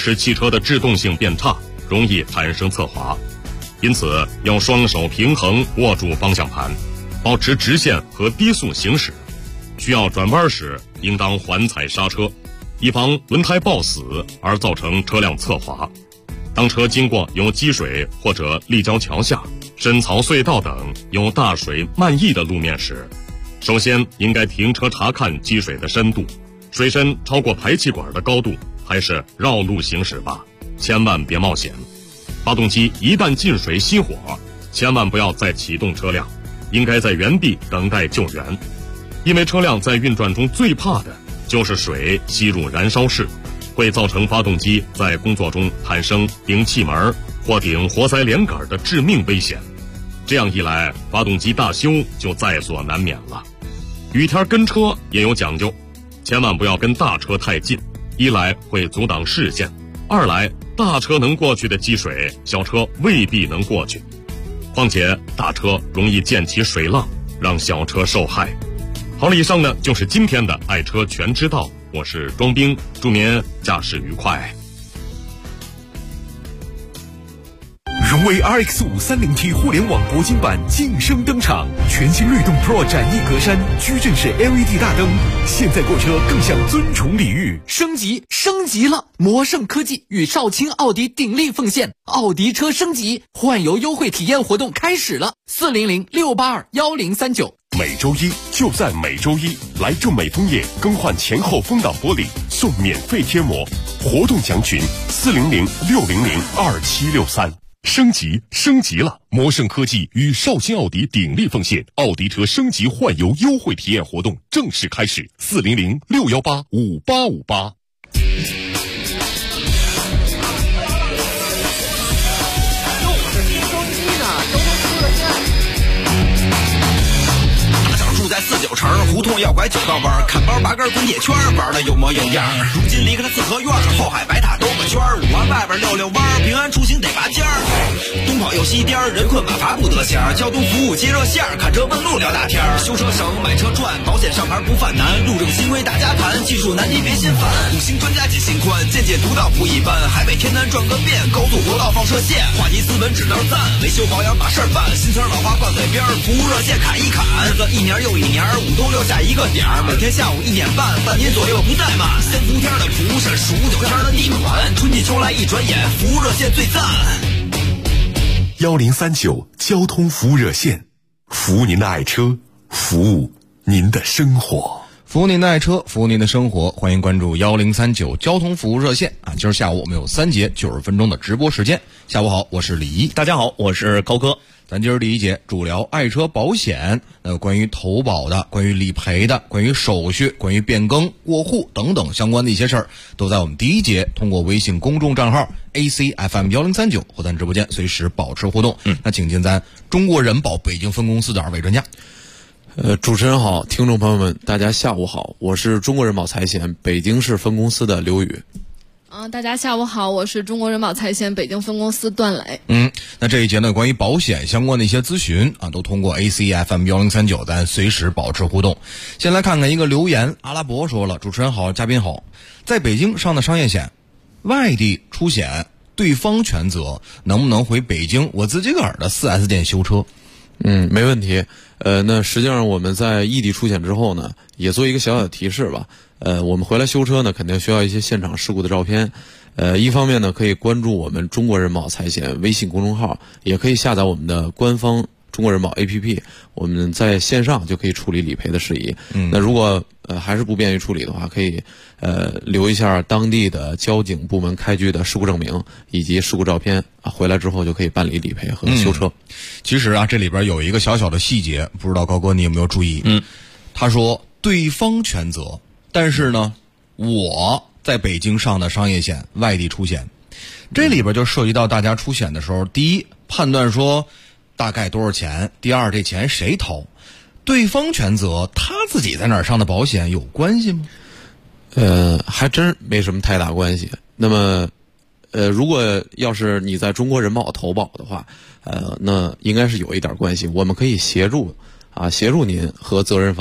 使汽车的制动性变差，容易产生侧滑。因此要双手平衡握住方向盘，保持直线和低速行驶。需要转弯时应当缓踩刹车，以防轮胎抱死而造成车辆侧滑。当车经过有积水或者立交桥下、深槽隧道等有大水漫溢的路面时，首先应该停车查看积水的深度，水深超过排气管的高度，还是绕路行驶吧，千万别冒险。发动机一旦进水熄火，千万不要再启动车辆，应该在原地等待救援。因为车辆在运转中最怕的就是水吸入燃烧室，会造成发动机在工作中产生顶气门或顶活塞连杆的致命危险。这样一来，发动机大修就在所难免了。雨天跟车也有讲究，千万不要跟大车太近，一来会阻挡视线，二来大车能过去的积水，小车未必能过去。况且大车容易溅起水浪，让小车受害。好了，以上呢就是今天的爱车全知道，我是庄兵，祝您驾驶愉快。 荣威 RX530T 互联网铂金版晋升登场，全新律动 Pro 展翼格栅，矩阵式 LED 大灯，现在购车更享尊崇礼遇。 升级了！魔盛科技与少卿奥迪鼎力奉献，奥迪车升级换油优惠体验活动开始了，400-682-1039。 每周一就在每周一，来众美枫叶更换前后风挡玻璃送免费贴膜，活动详询400-600-2763。升级了！魔盛科技与少卿奥迪鼎力奉献，奥迪车升级换油优惠体验活动正式开始，400-618-5858。 在49城胡同要拐9道弯，看包拔根滚铁圈，玩的有模有样。如今离开了四合院，后海白塔兜个圈，5环外边溜弯，平安出行得拔尖儿。东跑又西颠，人困马乏不得闲。交通服务接热线，看车问路聊大天。修车省，买车赚，保险上牌不犯难。路政新规大家谈，技术难题别心烦。5星专家解心宽，见解独到不一般。海北天南转个遍，高速国道放射线，话题资本指道赞，维修保养把事儿办。新词老话挂嘴边，服务热线砍一砍。日子一年又一年，5都留下一个点儿，每天下午1点半，半年左右不怠慢。3伏天的蒲扇，数9天的地暖，春季秋来一转眼，服务热线最赞。 1039交通服务热线，服务您的爱车，服务您的生活。 服务您的爱车，服务您的生活，欢迎关注1039交通服务热线啊！今儿下午我们有3节90分钟的直播时间。下午好，我是李一。 大家好，我是高哥。 咱今儿第一节主聊爱车保险，关于投保的、关于理赔的、关于手续、关于变更、过户等等相关的一些事儿，都在我们第一节通过微信公众账号 ACFM1039 和咱直播间随时保持互动。那请进咱中国人保北京分公司的2位专家。 主持人好，听众朋友们，大家下午好，我是中国人保财险北京市分公司的刘宇。 大家下午好，我是中国人保财险北京分公司段磊。 那这一节呢，关于保险相关的一些咨询啊，都通过 ACFM1039 咱随时保持互动。先来看看一个留言，阿拉伯说了，主持人好，嘉宾好，在北京上的商业险，外地出险对方全责，能不能回北京我自己个儿的 4S 店修车？ 没问题。那实际上我们在异地出险之后呢，也做一个小小的提示吧。我们回来修车呢，肯定需要一些现场事故的照片。一方面呢，可以关注我们中国人保财险微信公众号，也可以下载我们的官方中国人保 APP， 我们在线上就可以处理理赔的事宜。那如果还是不便于处理的话，可以留一下当地的交警部门开具的事故证明以及事故照片啊，回来之后就可以办理理赔和修车。 其实啊，这里边有一个小小的细节，不知道高哥你有没有注意？他说对方全责，但是呢，我在北京上的商业险，外地出险，这里边就涉及到大家出险的时候，第一判断说大概多少钱，第二这钱谁掏，对方全责他自己在哪儿上的保险有关系吗？ 还真没什么太大关系。那么如果要是你在中国人保投保的话，那应该是有一点关系，我们可以协助您和责任方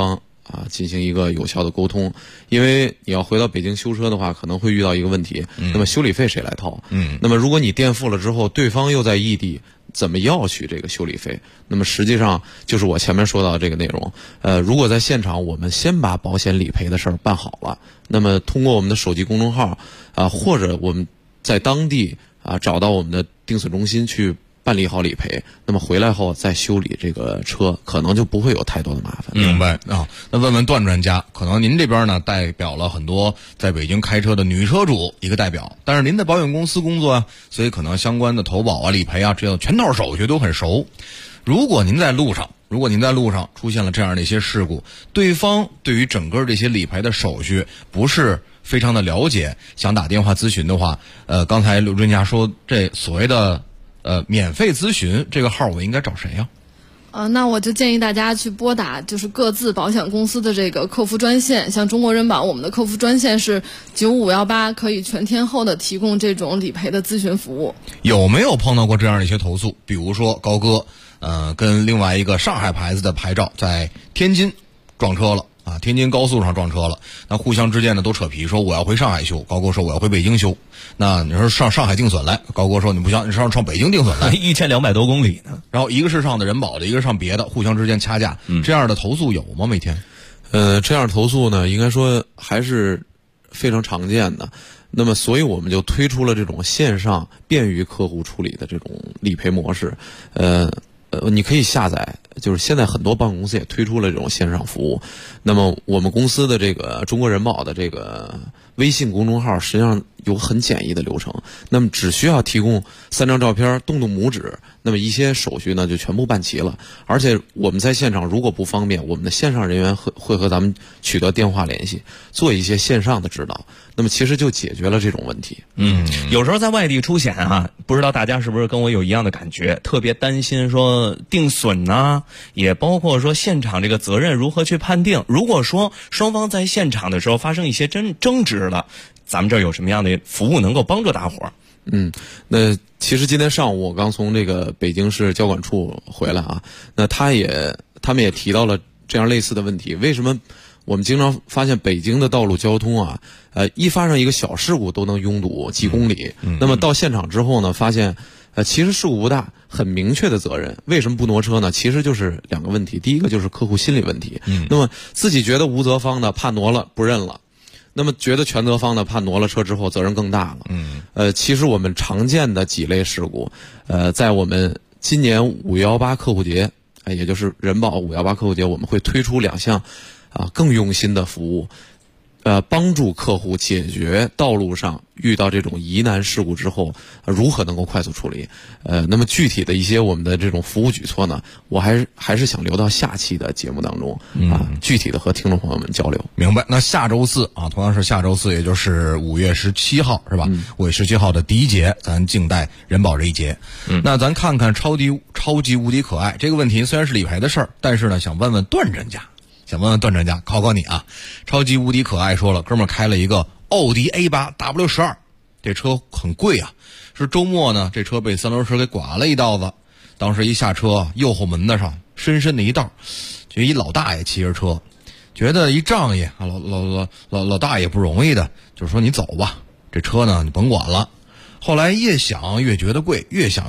进行一个有效的沟通。因为你要回到北京修车的话，可能会遇到一个问题，那么修理费谁来掏？那么如果你垫付了之后，对方又在异地，怎么要取这个修理费？那么实际上就是我前面说到的这个内容。如果在现场我们先把保险理赔的事儿办好了，那么通过我们的手机公众号或者我们在当地找到我们的定损中心去办理好理赔，那么回来后再修理这个车，可能就不会有太多的麻烦。 明白啊？那问问段专家，可能您这边呢代表了很多在北京开车的女车主一个代表，但是您在保险公司工作所以可能相关的投保理赔这样全套手续都很熟。如果您在路上出现了这样的一些事故，对方对于整个这些理赔的手续不是非常的了解，想打电话咨询的话，刚才刘专家说这所谓的免费咨询这个号我应该找谁呀？ 那我就建议大家去拨打就是各自保险公司的这个客服专线，像中国人保，我们的客服专线是9518，可以全天候的提供这种理赔的咨询服务。 有没有碰到过这样的一些投诉？比如说高哥，跟另外一个上海牌子的牌照在天津撞车了。天津高速上撞车了，那互相之间呢都扯皮，说我要回上海修，高哥说我要回北京修。那你说上海定损来，高哥说你不行，你上北京定损来 ，1200多公里呢。 然后一个是上的人保的，一个是上别的，互相之间掐架，这样的投诉有吗？每天？ 这样的投诉呢，应该说还是非常常见的。那么，所以我们就推出了这种线上便于客户处理的这种理赔模式。你可以下载，就是现在很多保险公司也推出了这种线上服务。那么我们公司的这个中国人保的这个微信公众号实际上有很简易的流程，那么只需要提供3张照片，动动拇指，那么一些手续呢就全部办齐了。而且我们在现场如果不方便，我们的线上人员会和咱们取得电话联系，做一些线上的指导，那么其实就解决了这种问题。 有时候在外地出险不知道大家是不是跟我有一样的感觉，特别担心说定损也包括说现场这个责任如何去判定。如果说双方在现场的时候发生一些争执了，咱们这儿有什么样的服务能够帮助大伙儿？ 那其实今天上午我刚从这个北京市交管处回来那他们也提到了这样类似的问题。为什么我们经常发现北京的道路交通一发生一个小事故都能拥堵几公里，那么到现场之后呢，发现其实事故不大，很明确的责任。为什么不挪车呢？其实就是2个问题。第一个就是客户心理问题，那么自己觉得无责方的怕挪了不认了，那么觉得全责方的怕挪了车之后责任更大了。其实我们常见的几类事故，在我们今年518客户节，也就是人保518客户节，我们会推出2项更用心的服务，帮助客户解决道路上遇到这种疑难事故之后如何能够快速处理。那么具体的一些我们的这种服务举措呢，我还是想留到下期的节目当中具体的和听众朋友们交流。 明白。那下周四同样是下周四，也就是5月17号是吧？5月17号的第一节，咱静待人保这一节。那咱看看超级无敌可爱这个问题，虽然是理赔的事儿，但是呢，想问问段专家，考考你超级无敌可爱说了，哥们儿开了一个奥迪 A8 W12，这车很贵是周末呢，这车被3轮车给剐了一道子，当时一下车，右后门子上深深的一道，就一老大爷骑着车，觉得一仗义老大爷不容易的，就是说你走吧，这车呢你甭管了。后来越想越觉得贵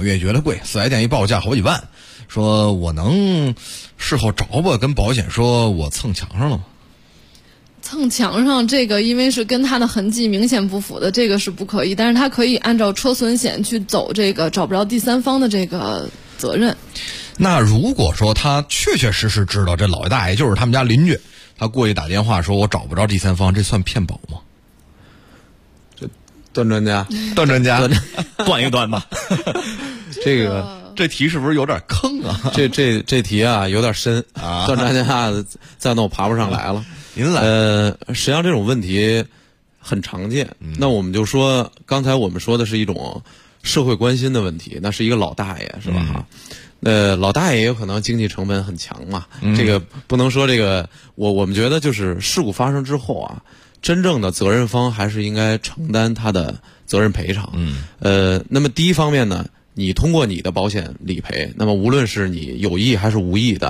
，4S店一报价好几万，说我能事后找吧，跟保险说我蹭墙上了吗？ 蹭墙上这个因为是跟他的痕迹明显不符的，这个是不可以，但是他可以按照车损险去走这个找不着第三方的这个责任。 那如果说他确实知道这老大爷就是他们家邻居，他过去打电话说我找不着第三方，这算骗保吗？ 段专家断一断吧。 这题是不是有点坑这题有点深段专家再那我爬不上来了。 您来。 实际上这种问题很常见。那我们就说，刚才我们说的是一种社会关心的问题，那是一个老大爷是吧？老大爷也有可能经济成本很强嘛。这个不能说这个，我们觉得就是事故发生之后真正的责任方还是应该承担他的责任赔偿。那么第一方面呢，你通过你的保险理赔，那么无论是你有意还是无意的，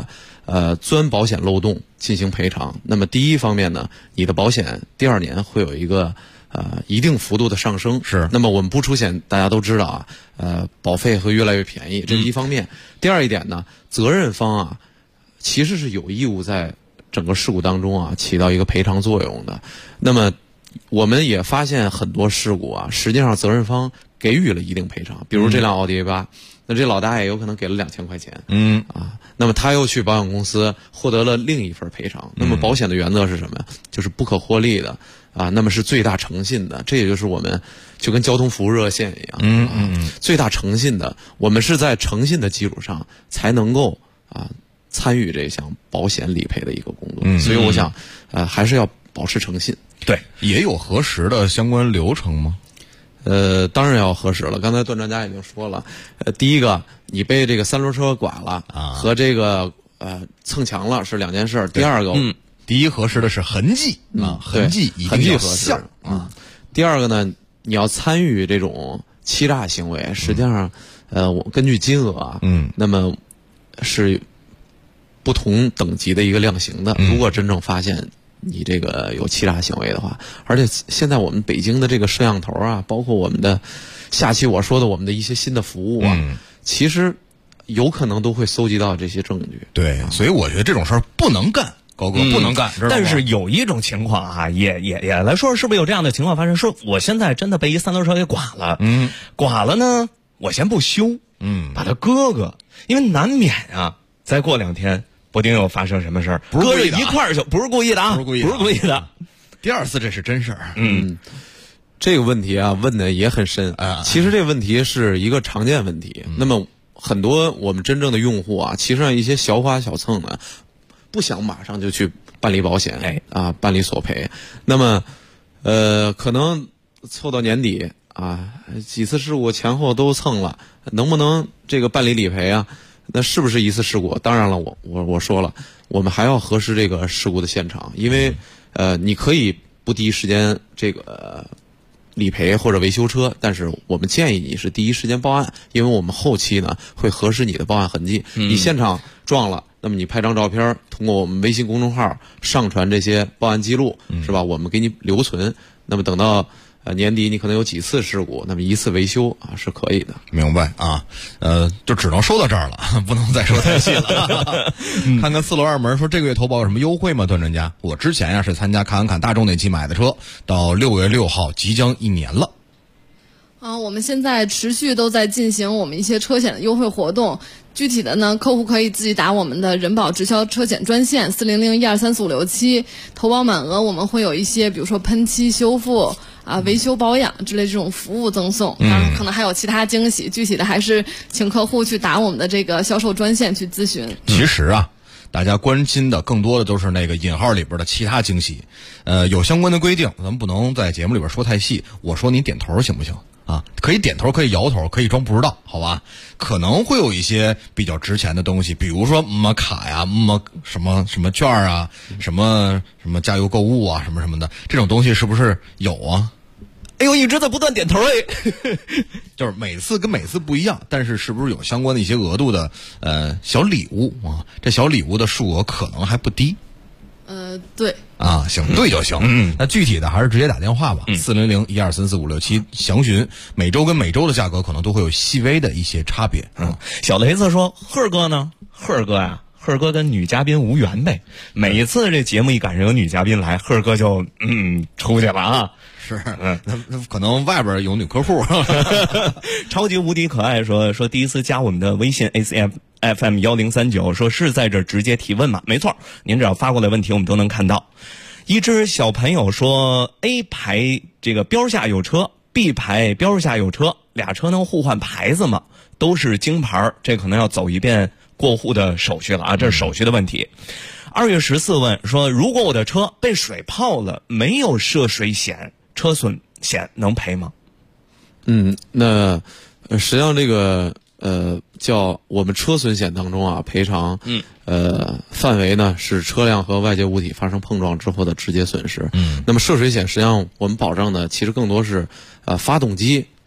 钻保险漏洞进行赔偿。那么第一方面呢，你的保险第2年会有一个一定幅度的上升。 是。 那么我们不出险，大家都知道啊，保费会越来越便宜，这是一方面。第二一点呢，责任方啊，其实是有义务在整个事故当中啊起到一个赔偿作用的。那么我们也发现很多事故啊，实际上责任方给予了一定赔偿，比如这辆奥迪 A8，那这老大爷有可能给了2000块钱，那么他又去保险公司获得了另一份赔偿。那么保险的原则是什么呀？就是不可获利的啊，那么是最大诚信的。这也就是我们就跟交通服务热线一样，最大诚信的，我们是在诚信的基础上才能够参与这项保险理赔的一个工作。所以我想还是要保持诚信。 对，也有核实的相关流程吗？ 当然要核实了。刚才段专家已经说了，第一个，你被这个3轮车剐了和这个蹭墙了是2件事。第二个， 第一核实的是痕迹痕迹一定要像第二个呢，你要参与这种欺诈行为，实际上我根据金额那么是不同等级的一个量刑的。如果真正发现你这个有欺诈行为的话，而且现在我们北京的这个摄像头啊，包括我们的下期我说的我们的一些新的服务其实有可能都会搜集到这些证据。 对，所以我觉得这种事儿不能干，高哥不能干。 但是有一种情况啊，也来说，是不是有这样的情况发生？说我现在真的被一3轮车给剐了，剐了呢，我先不修，把它搁，因为难免啊，再过2天。不定又发生什么事儿，搁着一块儿修，不是故意的啊，不是故意的。 第2次这是真事儿。 这个问题啊问的也很深其实这个问题是一个常见问题。那么很多我们真正的用户啊，其实上一些小剐小蹭呢，不想马上就去办理保险办理索赔。那么可能凑到年底几次事故前后都蹭了，能不能这个办理理赔啊？那是不是一次事故？当然了，我说了，我们还要核实这个事故的现场，因为你可以不第一时间这个理赔或者维修车，但是我们建议你是第一时间报案，因为我们后期呢会核实你的报案痕迹。你现场撞了，那么你拍张照片，通过我们微信公众号上传这些报案记录，是吧？我们给你留存。那么等到年底你可能有几次事故，那么1次维修是可以的。 明白啊？就只能说到这儿了，不能再说太细了。看看4楼2门说这个月投保有什么优惠吗？段专家，我之前是参加看大众那期买的车，到6月6号即将1年了。 我们现在持续都在进行我们一些车险的优惠活动。具体的呢，客户可以自己打我们的人保直销车险专线400-1234567，投保满额我们会有一些，比如说喷漆修复维修保养之类这种服务赠送，当然可能还有其他惊喜。具体的还是请客户去打我们的这个销售专线去咨询。 其实大家关心的更多的都是那个引号里边的其他惊喜。有相关的规定，咱们不能在节目里边说太细。我说你点头行不行？可以点头，可以摇头，可以装不知道，好吧？可能会有一些比较值钱的东西，比如说卡呀，什么券啊，什么加油购物啊，什么的，这种东西是不是有啊？ 哎呦，一直在不断点头就是每次跟每次不一样，但是是不是有相关的一些额度的小礼物这小礼物的数额可能还不低。 对行，对就行。那具体的还是直接打电话吧，400-1234567详询。每周跟每周的价格可能都会有细微的一些差别。 小雷子说，赫哥呢？赫哥呀，赫哥跟女嘉宾无缘呗。每一次这节目一赶上有女嘉宾来，赫哥就出去了是，那可能外边有女客户。 超级无敌可爱说第一次加我们的微信 ACFM1039，说是在这直接提问吗？没错，您只要发过来问题，我们都能看到。一只小朋友说 A 牌这个标下有车 ，B 牌标下有车，俩车能互换牌子吗？都是京牌，这可能要走一遍过户的手续了这是手续的问题。2月14问说，如果我的车被水泡了，没有涉水险，车损险能赔吗？ 那实际上这个叫我们车损险当中赔偿范围呢是车辆和外界物体发生碰撞之后的直接损失。那么涉水险实际上我们保障的其实更多是发动机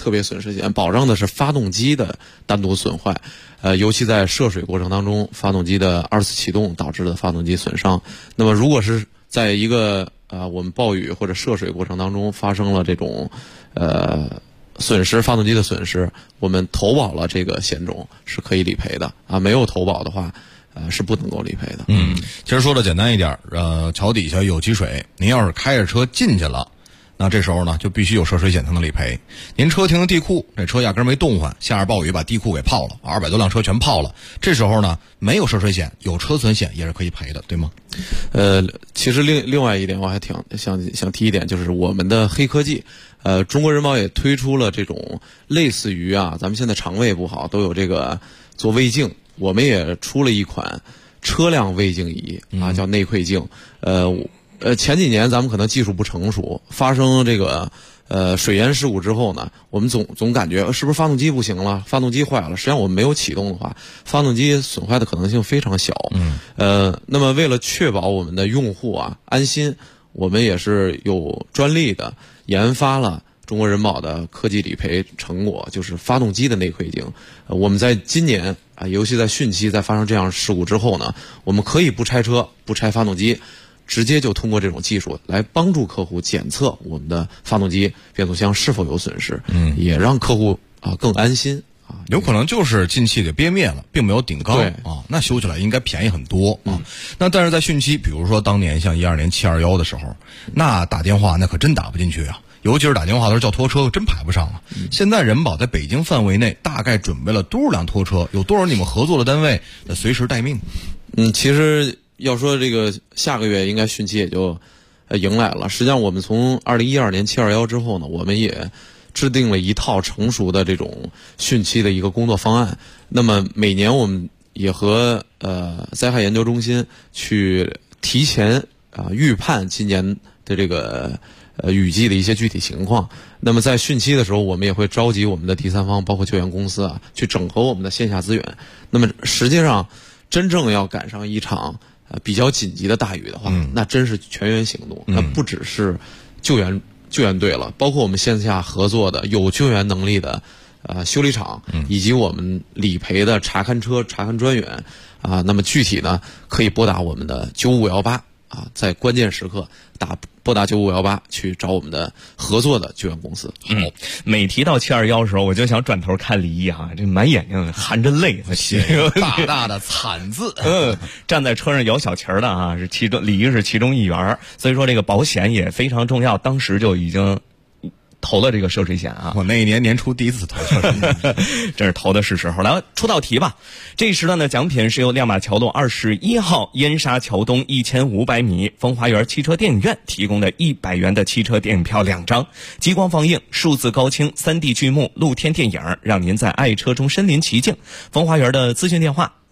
特别损失险保障的是发动机的单独损坏，尤其在涉水过程当中，发动机的二次启动导致的发动机损伤。那么如果是在一个我们暴雨或者涉水过程当中发生了这种损失，发动机的损失，我们投保了这个险种是可以理赔的啊。没有投保的话，是不能够理赔的。 其实说的简单一点，桥底下有积水，您要是开着车进去了，那这时候呢就必须有涉水险才能理赔。您车停在地库，这车压根没动换，下着暴雨把地库给泡了，200多辆车全泡了，这时候呢没有涉水险，有车损险也是可以赔的，对吗？ 其实另外一点我还挺想提一点，就是我们的黑科技。中国人保也推出了这种类似于咱们现在肠胃不好都有这个做胃镜，我们也出了一款车辆胃镜仪叫内窥镜。前几年咱们可能技术不成熟，发生这个水淹事故之后呢，我们总感觉是不是发动机不行了，发动机坏了。实际上我们没有启动的话，发动机损坏的可能性非常小。那么为了确保我们的用户安心，我们也是有专利的研发了中国人保的科技理赔成果，就是发动机的内窥镜。我们在今年尤其在汛期，在发生这样事故之后呢，我们可以不拆车不拆发动机，直接就通过这种技术来帮助客户检测我们的发动机变速箱是否有损失，也让客户更安心。 有可能就是进气给憋灭了，并没有顶缸那修起来应该便宜很多那但是在汛期，比如说当年像12年721的时候，那打电话那可真打不进去尤其是打电话的时候叫拖车真排不上了。现在人保在北京范围内大概准备了多少辆拖车，有多少你们合作的单位随时待命？ 其实要说这个下个月应该汛期也就迎来了。实际上我们从2012年721之后呢，我们也制定了一套成熟的这种汛期的一个工作方案。那么每年我们也和灾害研究中心去提前预判今年的这个雨季的一些具体情况。那么在汛期的时候，我们也会召集我们的第三方，包括救援公司去整合我们的线下资源。那么实际上真正要赶上一场比较紧急的大雨的话，那真是全员行动，那不只是救援队了，包括我们线下合作的有救援能力的修理厂，以及我们理赔的查勘车、查勘专员那么具体呢，可以拨打我们的95518在关键时刻拨打95518去找我们的合作的救援公司。 每提到721的时候，我就想转头看李毅这满眼睛含着泪， 写大大的惨字。 站在车上摇小旗儿的是李毅是其中一员，所以说这个保险也非常重要。当时就已经投了这个涉水险我那一年年初第一次投涉水险， 这是投的是时候。来出道题吧。这一时段的奖品是由亮马桥路21号燕莎桥东1500米风华园汽车电影院提供的100元的汽车电影票2张，激光放映、数字高清、3D 剧目、露天电影，让您在爱车中身临其境。风华园的咨询电话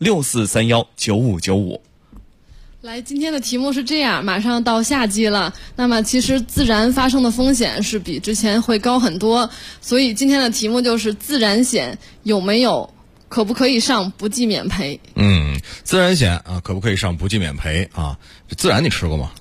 64319595。 来，今天的题目是这样，马上到夏季了，那么其实自燃发生的风险是比之前会高很多，所以今天的题目就是自燃险可不可以上不计免赔？ 自燃险可不可以上不计免赔自燃你吃过吗？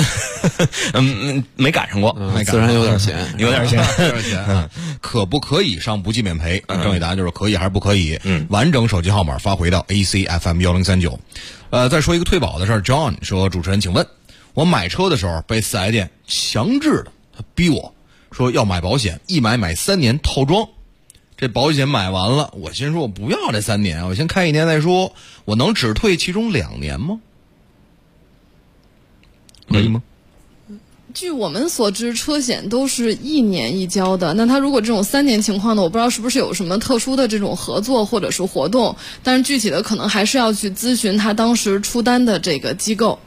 没赶上过， 自燃有点咸， 有点咸。 可不可以上不计免赔？正确答案就是可以还是不可以？完整手机号码发回到 ACFM1039。再说一个退保的事儿 ，John 说：“主持人，请问，我买车的时候被4S店强制的，他逼我说要买保险，一买3年套装。这保险买完了，我心说我不要这3年，我先开1年再说。我能只退其中2年吗？可以吗？” 据我们所知，车险都是1年一交的。那他如果这种3年情况呢，我不知道是不是有什么特殊的这种合作或者是活动，但是具体的可能还是要去咨询他当时出单的这个机构。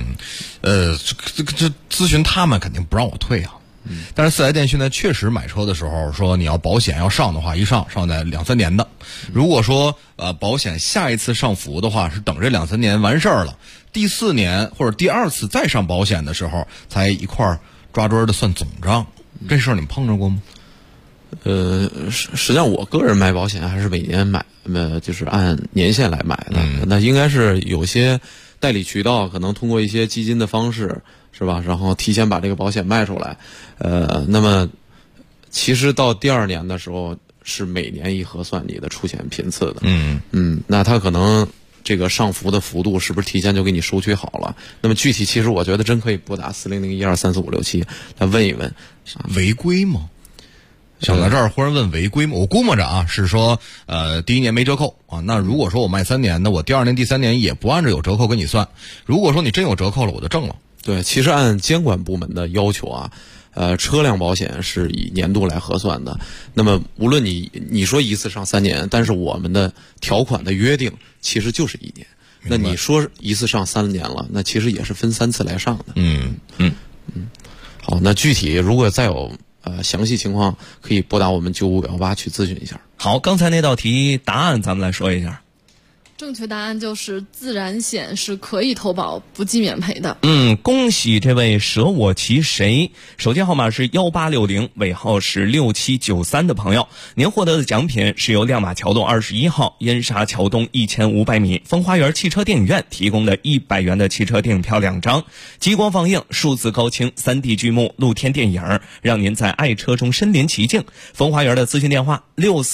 这咨询他们肯定不让我退但是4S店现在确实买车的时候说你要保险要上的话，一上在2-3年的。如果说保险下一次上浮的话，是等这2-3年完事儿了，第4年或者第2次再上保险的时候才一块抓堆的算总账。这事儿你们碰着过吗？ 实际上我个人买保险还是每年买，就是按年限来买的。那应该是有些代理渠道可能通过一些基金的方式，是吧？然后提前把这个保险卖出来。那么其实到第2年的时候是每年一核算你的出险频次的。那他可能这个上浮的幅度是不是提前就给你收取好了？那么具体其实我觉得真可以拨打40012345567来问一问， 违规吗？想到这儿忽然问违规吗？我估摸着啊是说第1年没折扣啊，那如果说我卖3年的，我第2年第3年也不按照有折扣给你算，如果说你真有折扣了，我就挣了。 对，其实按监管部门的要求啊，车辆保险是以年度来核算的。那么无论你说一次上3年，但是我们的条款的约定其实就是1年。那你说一次上3年了，那其实也是分3次来上的。好，那具体如果再有详细情况，可以拨打我们9518去咨询一下。 好，刚才那道题答案咱们来说一下。 正确答案就是自然险是可以投保不计免赔的。 恭喜这位舍我其谁，手机号码是1860，尾号是6793的朋友，您获得的奖品是由亮马桥洞21号燕莎桥东1500米风花园汽车电影院提供的100元的汽车电影票2张，激光放映、数字高清、3D 剧目、露天电影，让您在爱车中身临其境。风花园的咨询电话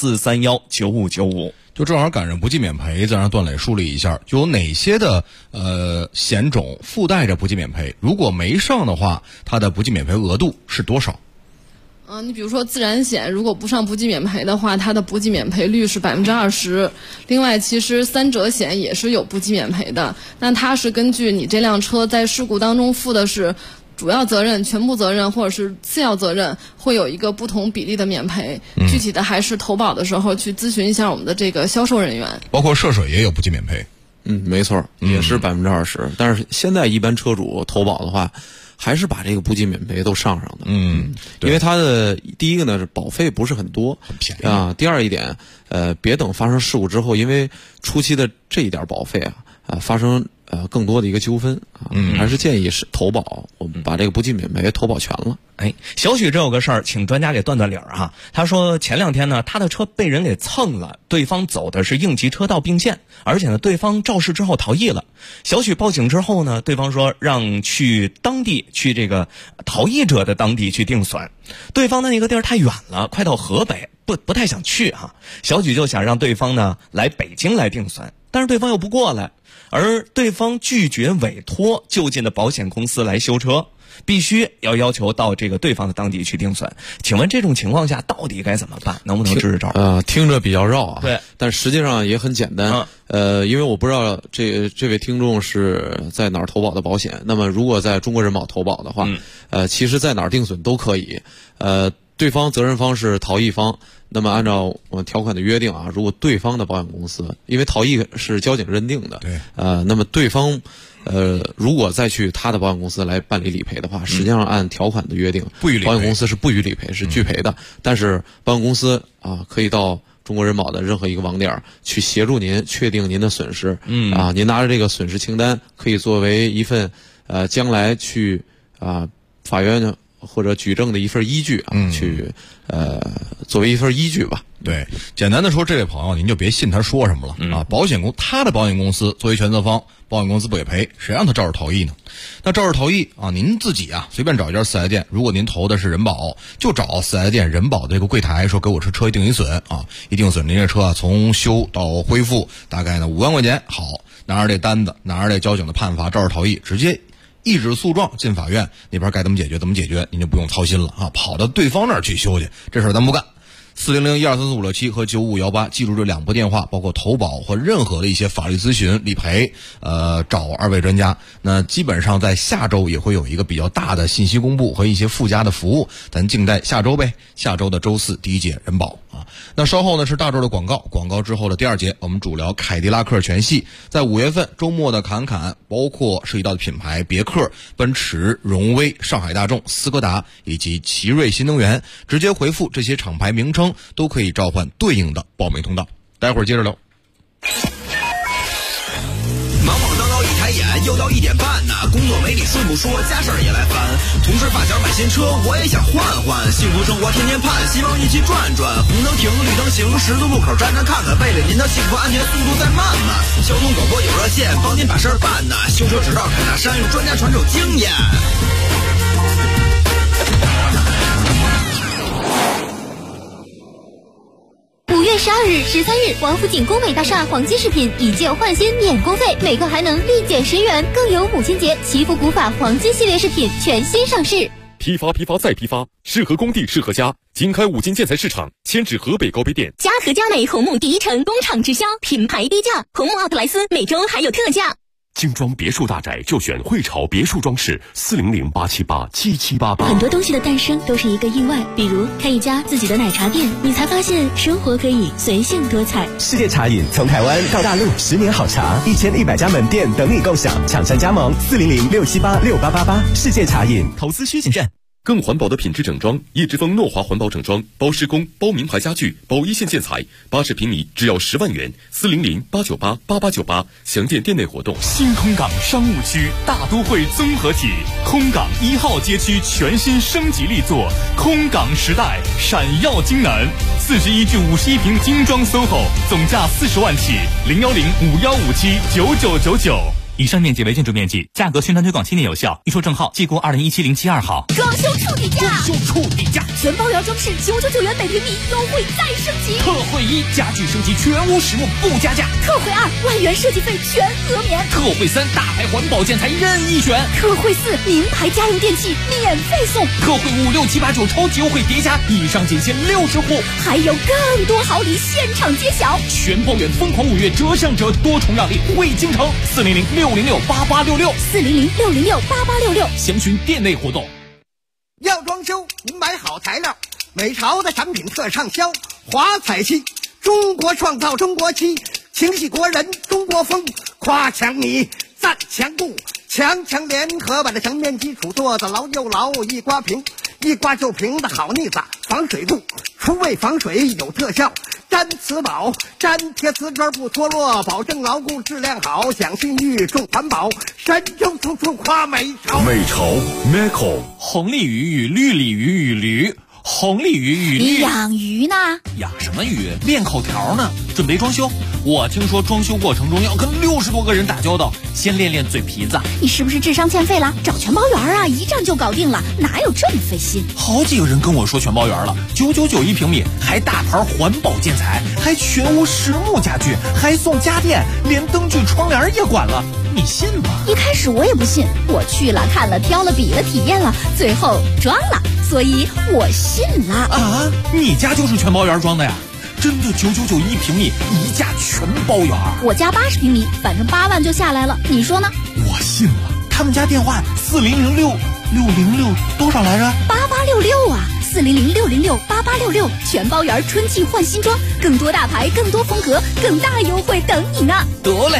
64319595。 就正好赶上不计免赔，再让段磊梳理一下，就有哪些的险种附带着不计免赔，如果没上的话，它的不计免赔额度是多少？ 你比如说自然险，如果不上不计免赔的话，它的不计免赔率是20%。另外，其实3者险也是有不计免赔的，那它是根据你这辆车在事故当中负的是主要责任、全部责任或者是次要责任，会有一个不同比例的免赔。具体的还是投保的时候去咨询一下我们的这个销售人员。 包括涉水也有不计免赔。 没错，也是20%。但是现在一般车主投保的话，还是把这个不计免赔都上的。因为它的第一个呢是保费不是很多， 很便宜啊。第二一点，别等发生事故之后，因为初期的这一点保费发生更多的一个纠纷啊，还是建议是投保，我们把这个不计免赔投保全了。 小许这有个事儿，请专家给断断理儿啊。他说前2天呢，他的车被人给蹭了，对方走的是应急车道并线，而且呢，对方肇事之后逃逸了。小许报警之后呢，对方说让去这个逃逸者的当地去定损，对方的那个地儿太远了，快到河北，不太想去啊。小许就想让对方呢来北京来定损，但是对方又不过来。而对方拒绝委托就近的保险公司来修车，必须要求到这个对方的当地去定损。请问这种情况下到底该怎么办？能不能支支招？ 听着比较绕啊， 对， 但实际上也很简单。因为我不知道这位听众是在哪儿投保的保险。那么如果在中国人保投保的话，其实在哪儿定损都可以。对方责任方是逃逸方，那么按照我们条款的约定啊，如果对方的保险公司，因为逃逸是交警认定的， 对， 那么对方如果再去他的保险公司来办理理赔的话，实际上按条款的约定， 不予理赔， 保险公司是不予理赔，是拒赔的。但是保险公司可以到中国人保的任何一个网点去协助您确定您的损失。您拿着这个损失清单，可以作为一份将来去法院或者举证的一份依据去作为一份依据吧。 对，简单的说，这位朋友您就别信他说什么了他的保险公司作为全责方，保险公司不给赔，谁让他肇事逃逸呢？那肇事逃逸您自己随便找一家4S店，如果您投的是人保，就找4S店人保的这个柜台，说给我车一定一损一定损您这车从修到恢复大概呢5万块钱。好，拿着这单子，拿着这交警的判罚，肇事逃逸，直接一纸诉状进法院，那边该怎么解决怎么解决，您就不用操心了跑到对方那儿去修去，这事儿咱不干。40012345567和9518，记住这2部电话，包括投保和任何的一些法律咨询、理赔，找2位专家。那基本上在下周也会有一个比较大的信息公布和一些附加的服务，咱静待下周呗。下周的周4第1节人保那稍后呢是大周的广告之后的第2节，我们主聊凯迪拉克全系。在5月份周末的侃，包括涉及到的品牌别克、奔驰、荣威、上海大众、斯柯达以及奇瑞新能源，直接回复这些厂牌名称都可以召唤对应的报名通道。待会儿接着聊。 忙忙叨叨一抬眼，又到1点半呢，工作没理顺不说，家事儿也来烦。同事发小买新车，我也想换换，幸福生活天天盼，希望一起转转。红灯停，绿灯行，十字路口站站看看，为了您的幸福安全，速度再慢慢。交通广播有热线，帮您把事儿办呢。修车直到凯大山，专家传授经验。 月12日、13日，王府井工美大厦黄金饰品以旧换新免工费，每个还能立减10元，更有母亲节祈福古法黄金系列饰品全新上市。 批发再批发，适合工地适合家。经开5金建材市场，迁至河北高碑店。 嘉禾佳美红木第一城工厂直销，品牌低价，红木奥特莱斯每周还有特价。 精装别墅大宅就选汇潮别墅装饰，400-878-7788。 很多东西的诞生都是一个意外，比如开一家自己的奶茶店，你才发现生活可以随性多彩。 世界茶饮从台湾到大陆，10年好茶，1100家门店等你共享，抢占加盟400-678-6888。世界茶饮， 投资需谨慎。 更环保的品质整装，叶之峰诺华环保整装，包施工、包名牌家具、包一线建材，80平米只要10万元，400-898-8898，详见店内活动。 新空港商务区大都会综合体，空港1号街区全新升级力作，空港时代闪耀京南，41至51平精装 SOHO， 总价40万起，010-5157-9999。以上面积为建筑面积，价格宣传推广7年有效，预售证号即估2017-07-2号。 装修触底价，全包圆装饰999元每平米，优惠再升级。 特惠1，家具升级全屋实木不加价。 特惠2，万元设计费全额免。 特惠3，大牌环保建材任意选。 特惠4，名牌家用电器免费送。 特惠5、6、7、8、9超级优惠叠加，以上仅限60户， 还有更多好礼现场揭晓。 全包圆疯狂5月折上折，多重让利惠京城，400-606-8866，400-606-8866，详询店内活动。 要装修，您买好材料，美潮的产品特畅销，华彩漆，中国创造中国漆，情系国人中国风，夸强你赞强固，强联合把这墙面基础做得牢又牢，一刮平，一刮就平的好腻子，防水度，除味防水有特效，粘瓷宝，粘贴瓷砖不脱落，保证牢固质量好，讲信誉重环保，神州处处夸美潮。 美潮 Meco， 红鲤鱼与绿鲤鱼与驴，红鲤鱼与绿。 你养鱼呢？ 养什么鱼？练口条呢。准备装修，我听说装修过程中要跟60多个人打交道，先练嘴皮子。 你是不是智商欠费了？找全包圆啊，一站就搞定了，哪有这么费心？ 好几个人跟我说全包圆了，999一平米，还大牌环保建材，还全屋实木家具，还送家电，连灯具窗帘也管了，你信吗？ 一开始我也不信，我去了看了挑了比了体验了，最后装了，所以我信了。 啊，你家就是全包圆装的呀？真的999一平米，一价全包圆。 我家80平米，反正8万就下来了，你说呢？ 我信了。他们家电话4006606多少来着 ？8866啊，400668866，全包圆春季换新装，更多大牌，更多风格，更大优惠等你呢。 得嘞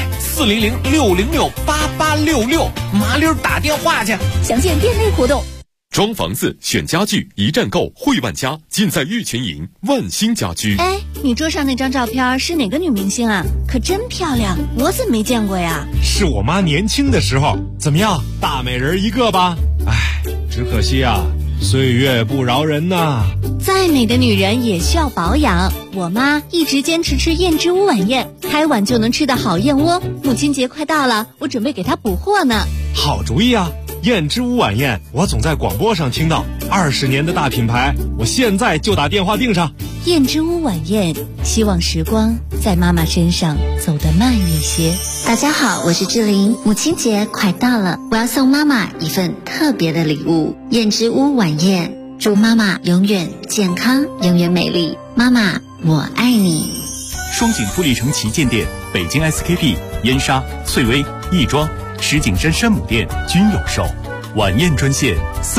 ，400668866，麻溜打电话去。 详见店内活动。 装房子选家具一站购，汇万家尽在玉泉营万兴家居。 哎，你桌上那张照片是哪个女明星啊？可真漂亮，我怎么没见过呀？ 是我妈年轻的时候。怎么样，大美人一个吧？哎，只可惜啊，岁月不饶人呐。 再美的女人也需要保养，我妈一直坚持吃燕之屋晚宴，开碗就能吃的好燕窝。母亲节快到了，我准备给她补货呢。 好主意啊！燕之屋晚宴，我总在广播上听到，20年的大品牌，我现在就打电话订上。 燕之屋晚宴，希望时光在妈妈身上走得慢一些。大家好，我是志玲，母亲节快到了，我要送妈妈一份特别的礼物——燕之屋晚宴，祝妈妈永远健康，永远美丽。妈妈，我爱你。 双井富力城旗舰店、北京 SKP、燕莎、翠微、亦庄、石景山山姆店均有售。晚宴专线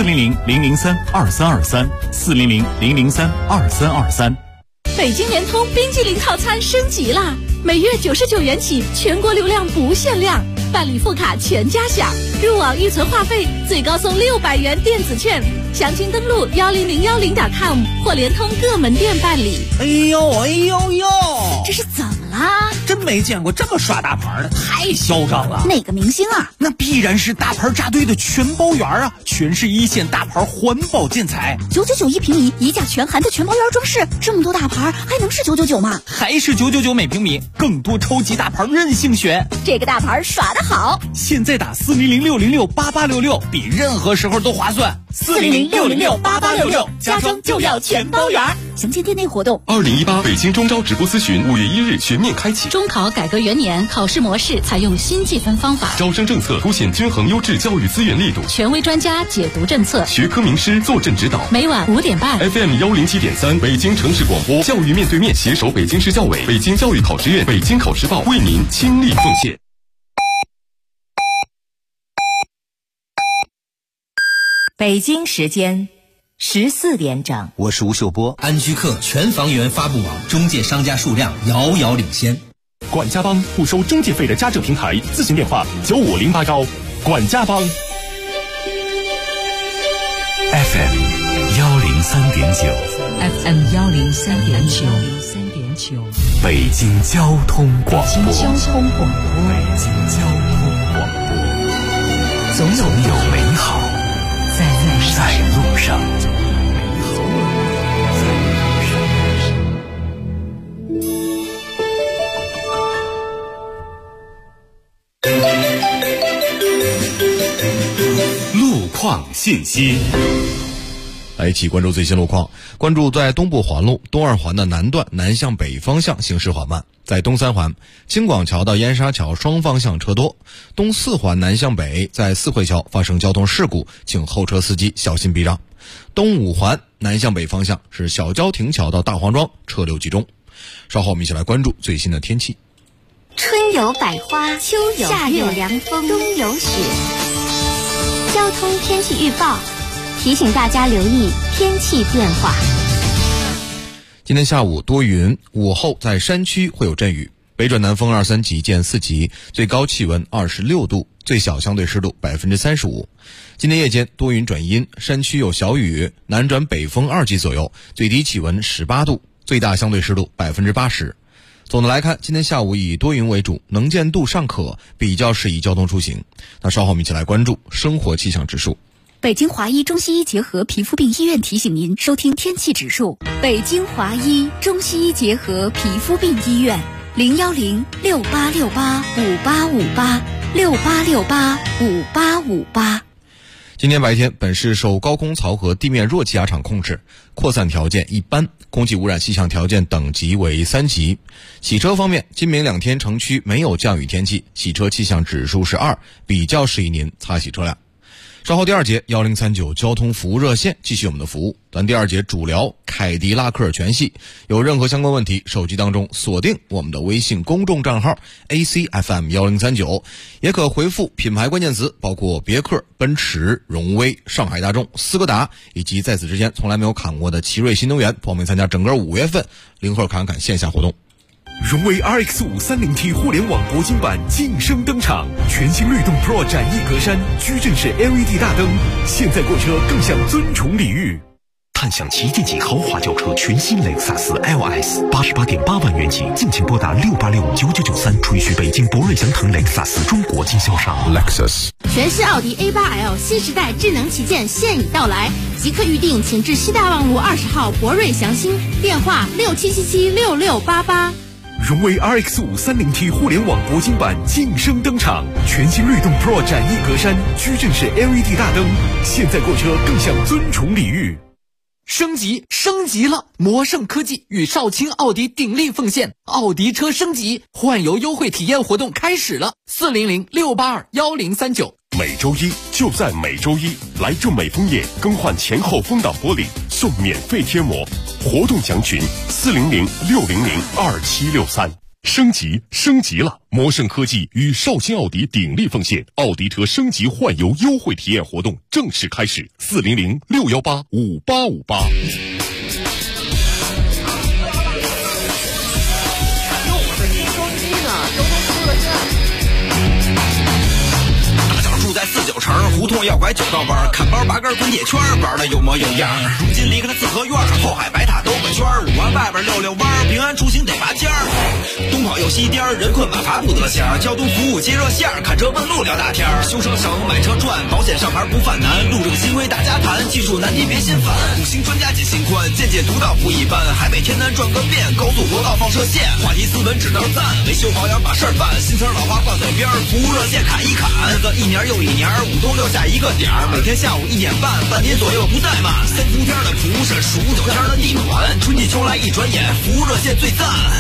400-003-2323，400-003-2323。 北京联通冰激凌套餐升级啦，每月99元起，全国流量不限量，办理副卡全家享，入网预存话费最高送600元电子券，详情登录10010.com 或联通各门店办理。 哎呦， 这是怎么啦？ 真没见过这么耍大牌的，太嚣张了。 哪个明星啊？ 那必然是大牌扎堆的全包园啊，全是一线大牌环保建材 ，999一平米，一价全含的全包园装饰，这么多大牌还能是999吗？ 还是999每平米，更多超级大牌任性选， 这个大牌耍得好。 现在打400-606-8866，比任何时候都划算。 400-606-8866，家装就要全包园。详情店内活动。 2018北京中招直播咨询5月1日全面开启。 中考改革元年，考试模式采用新计分方法， 招生政策凸显均衡优质教育资源力度， 权威专家解读政策， 学科名师坐镇指导。 每晚5点半 FM 107.3北京城市广播教育面对面携手北京市教委、北京教育考试院、北京考试报为您倾力奉献。 北京时间14点整， 我是吴秀波。安居客全房源发布网中介商家数量遥遥领先。 管家帮不收中介费的家政平台，咨询电话9508管家帮。 FM 103.9， 北京交通广播， 北京交通广播， 总有美好在路上。 路况信息。 来一起关注最新路况。关注在东部环路东二环的南段南向北方向行驶缓慢，在东三环京广桥到燕莎桥双方向车多。东四环南向北在四惠桥发生交通事故，请后车司机小心避让。东五环南向北方向是小郊亭桥到大黄庄车流集中。稍后我们一起来关注最新的天气。 春有百花，秋有夏有凉风，冬有雪。交通天气预报提醒大家留意天气变化。 今天下午多云，午后在山区会有阵雨，北转南风2、3级见4级，最高气温26度，最小相对湿度35%。今天夜间多云转阴，山区有小雨，南转北风2级左右，最低气温18度，最大相对湿度80%。总的来看，今天下午以多云为主，能见度尚可，比较适宜交通出行。那稍后我们一起来关注生活气象指数。 北京华医中西医结合皮肤病医院提醒您收听天气指数。北京华医中西医结合皮肤病医院，010-6868-5858，6868-5858。 今天白天，本市受高空槽和地面弱气压场控制，扩散条件一般，空气污染气象条件等级为3级。洗车方面，今明2天城区没有降雨天气，洗车气象指数是2，比较适宜您擦洗车辆。稍后第2节1039交通服务热线继续我们的服务。咱第2节主聊凯迪拉克尔全系，有任何相关问题，手机当中锁定我们的微信公众账号 ACFM 1039，也可回复品牌关键词，包括别克、奔驰、荣威、上海大众、斯柯达，以及在此之间从来没有砍过的奇瑞新能源，报名参加整个5月份零后侃侃线下活动。 荣威 RX5 30T 互联网铂金版晋升登场，全新律动 Pro 展翼格栅，矩阵式 LED 大灯，现在购车更享尊崇礼遇。 探享旗舰级豪华轿车全新雷克萨斯 LS，88.8万元起，敬请拨打686-9993，垂询北京博瑞祥腾雷克萨斯中国经销商。Lexus 全新奥迪 A8L 新时代智能旗舰现已到来，即刻预定，请至西大望路20号博瑞祥兴，电话67776688。 荣威 RX5 30T 互联网铂金版晋升登场，全新律动 Pro 展翼格栅，矩阵式 LED 大灯，现在购车更享尊崇礼遇。 升级了！魔盛科技与少卿奥迪鼎力奉献奥迪车升级换油优惠体验活动开始了，400-682-1039。 每周一就在每周一，来正美枫叶更换前后风挡玻璃送免费贴膜，活动详询400-600-2763。升级了！魔盛科技与少卿奥迪鼎力奉献奥迪车升级换油优惠体验活动正式开始，400-618-5858。 住在49城胡同要拐9道弯，看包拔根滚铁圈，玩的有模有样。如今离开了四合院，后海白塔兜个圈，5环外边溜溜弯，平安出行得拔尖儿。东跑跑有西颠儿，人困马乏不得闲儿。交通服务接热线儿，看车问路聊大天儿。修车省，买车赚，保险上牌不犯难。路这个新规大家谈，技术难题别心烦。五星专家解心宽，见解独到不一般。海北天南转个遍，高速国道放射线。话题斯文只道赞，维修保养把事儿办。新车老花挂嘴边儿，服务热线砍一砍。日子一年又一年，五东六下一个点儿。每天下午1点半，半年左右不怠慢。3伏天的服务是数9天的地暖，春季秋来一转眼，服务热线最赞。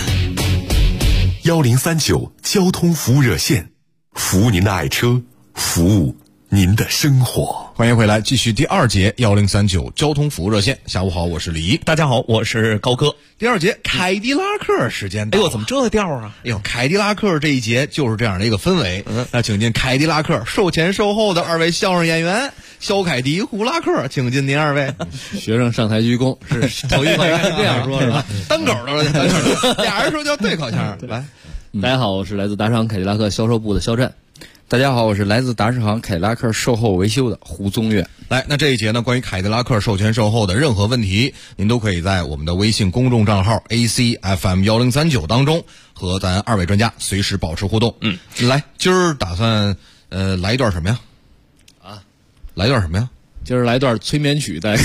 1039交通服务热线，服务您的爱车，服务您的生活。 欢迎回来，继续第2节1039交通服务热线。下午好，我是李。 大家好，我是高哥。 第2节凯迪拉克时间到。 哎呦，怎么这调啊？ 哎呦，凯迪拉克这一节就是这样的一个氛围。那请进凯迪拉克售前售后的2位相声演员肖凯迪、胡拉克，请进您2位。 学生上台鞠躬，是头一回是这样说，是吧？ 单口的，俩人说叫对口腔。来， 大家好，我是来自达世行凯迪拉克销售部的肖战。 大家好，我是来自达世行凯迪拉克售后维修的胡宗岳。 来，那这一节呢，关于凯迪拉克售前售后的任何问题，您都可以在我们的微信公众账号 ACFM1039 当中和咱2位专家随时保持互动。来，今儿打算来一段什么呀？来一段什么呀？ 今儿来段催眠曲，大家。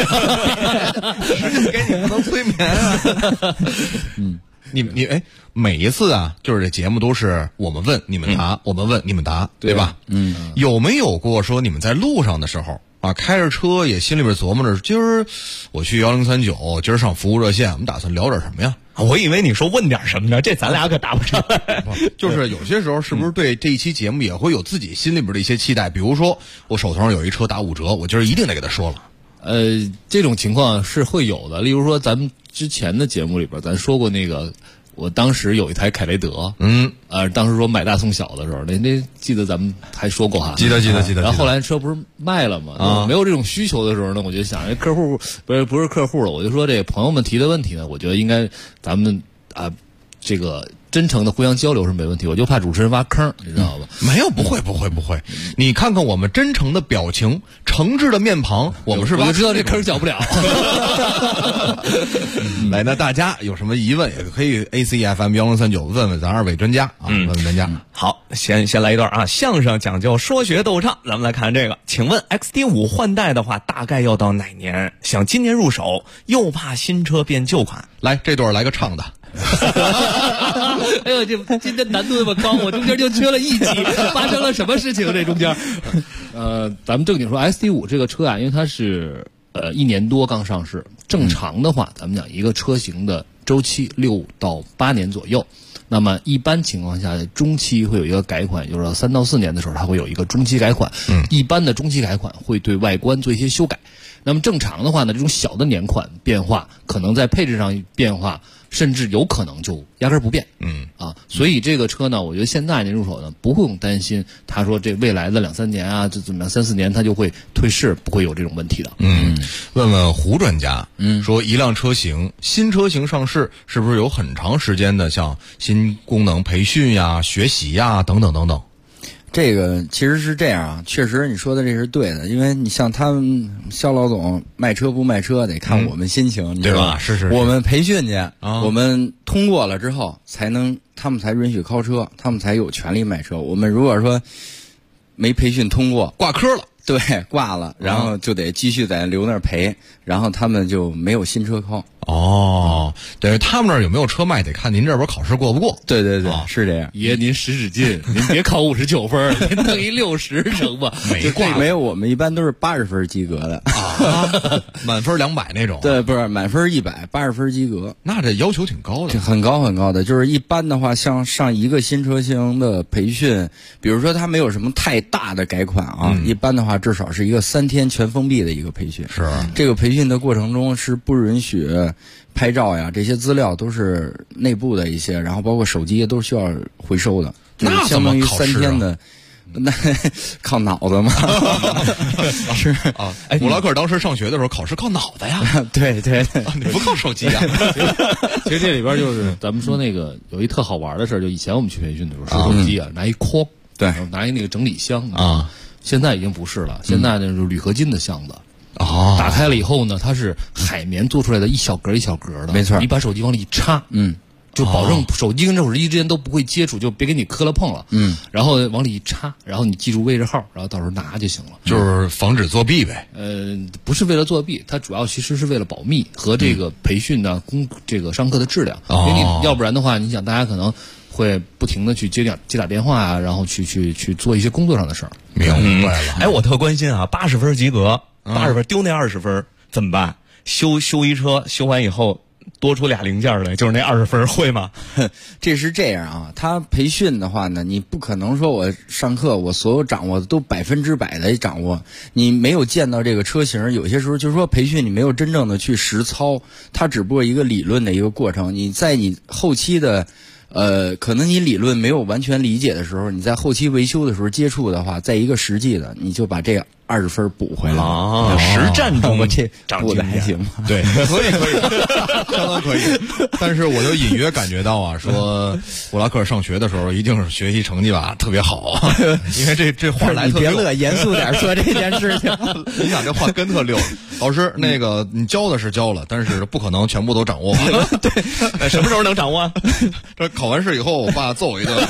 给你不能催眠啊。你哎，每一次啊，就是这节目都是我们问你们答，我们问你们答，对吧？有没有过说你们在路上的时候啊，开着车也心里边琢磨着，今儿我去1039，今儿上服务热线，我们打算聊点什么呀？ 我以为你说问点什么呢，这咱俩可答不上来。 就是有些时候是不是对这一期节目也会有自己心里边的一些期待？比如说我手头上有一车打5折，我今儿一定得给他说了。 这种情况是会有的。例如说，咱们之前的节目里边，咱说过那个，我当时有一台凯雷德，当时说买大送小的时候，那记得咱们还说过哈， 记得。 然后后来车不是卖了吗？没有这种需求的时候呢，我就想，这客户不是客户了，我就说这朋友们提的问题呢，我觉得应该咱们这个真诚的互相交流是没问题，我就怕主持人挖坑，你知道吧？ 没有，不会。你看看我们真诚的表情，诚挚的面庞，我们是我就知道这坑搅不了。 来，那大家有什么疑问也可以 ACFM1039 问问咱2位专家啊，问问专家。 好，先来一段啊，相声讲究说学逗唱，咱们来看这个。请问 XD5 换代的话，大概要到哪年？想今年入手，又怕新车变旧款。 来，这段来个唱的。 哎呦，这今天难度那么高，我中间就缺了1集，发生了什么事情？这中间，咱们正经说 XD5 这个车啊，因为它是1年多刚上市，正常的话，咱们讲一个车型的周期6到8年左右。那么一般情况下，中期会有一个改款，就是到3到4年的时候，它会有一个中期改款。一般的中期改款会对外观做一些修改。那么正常的话呢，这种小的年款变化，可能在配置上变化，甚至有可能就压根不变。所以这个车呢，我觉得现在您入手呢，不用担心，他说这未来的2、3年啊，这怎么样3、4年它就会退市，不会有这种问题的。 问问胡专家，说一辆车型新车型上市，是不是有很长时间的像新功能培训呀、学习呀等等等等？ 这个其实是这样啊，确实你说的这是对的，因为你像他们肖老总卖车不卖车，得看我们心情， 对吧？是。 我们培训去，我们通过了之后，他们才允许靠车，他们才有权利卖车。我们如果说没培训通过， 挂科了。 对，挂了，然后就得继续在留那儿赔，然后他们就没有新车靠。 对，他们那儿有没有车卖，得看您这边考试过不过。 对，是这样。 爷，您使劲，您别考59分，您弄一60成吧。 没有，我们一般都是80分及格的满分200那种。 对，不是满分100，80分及格。 那这要求挺高的， 很高的。就是一般的话，像上一个新车型的培训，比如说它没有什么太大的改款啊，一般的话至少是一个3天全封闭的一个培训。 是这个培训的过程中是不允许拍照呀，这些资料都是内部的一些，然后包括手机都需要回收的。 那相当于3天的，那靠脑子吗？是啊，胡拉克当时上学的时候考试靠脑袋呀。 对， 你不靠手机啊？ 其实这里边就是咱们说那个有一特好玩的事儿，就以前我们去培训的时候，收收机啊，拿一筐， 对， 拿一那个整理箱啊。 现在已经不是了，现在呢是铝合金的箱子。打开了以后呢，它是海绵做出来的，一小格一小格的， 没错。 你把手机往里插， 就保证手机跟手机之间都不会接触，就别给你磕了碰了。然后往里一插，然后你记住位置号，然后到时候拿就行了。 就是防止作弊呗。 不是为了作弊，它主要其实是为了保密和这个培训的这个上课的质量。因为你要不然的话，你想大家可能会不停的去接打电话啊，然后去做一些工作上的事儿。 明白了。 哎，我特关心啊，80分及格，80分丢那20分怎么办？修一车，修完以后多出俩零件来，就是那20分，会吗？ 这是这样啊，他培训的话呢，你不可能说我上课我所有掌握的都100%的掌握，你没有见到这个车型，有些时候就是说培训你没有真正的去实操，它只不过一个理论的一个过程。你在你后期的可能你理论没有完全理解的时候，你在后期维修的时候接触的话，在一个实际的，你就把这20分补回来了。 实战中我这补的还行吗？ 对，可以，相当可以。但是我就隐约感觉到啊，说布拉克上学的时候一定是学习成绩吧特别好，因为这话来特溜。 你别乐，严肃点说这件事情。 你想这话跟特溜。老师，那个你教的是教了，但是不可能全部都掌握吧？ 对，什么时候能掌握啊？ 这考完试以后，我爸揍我一顿。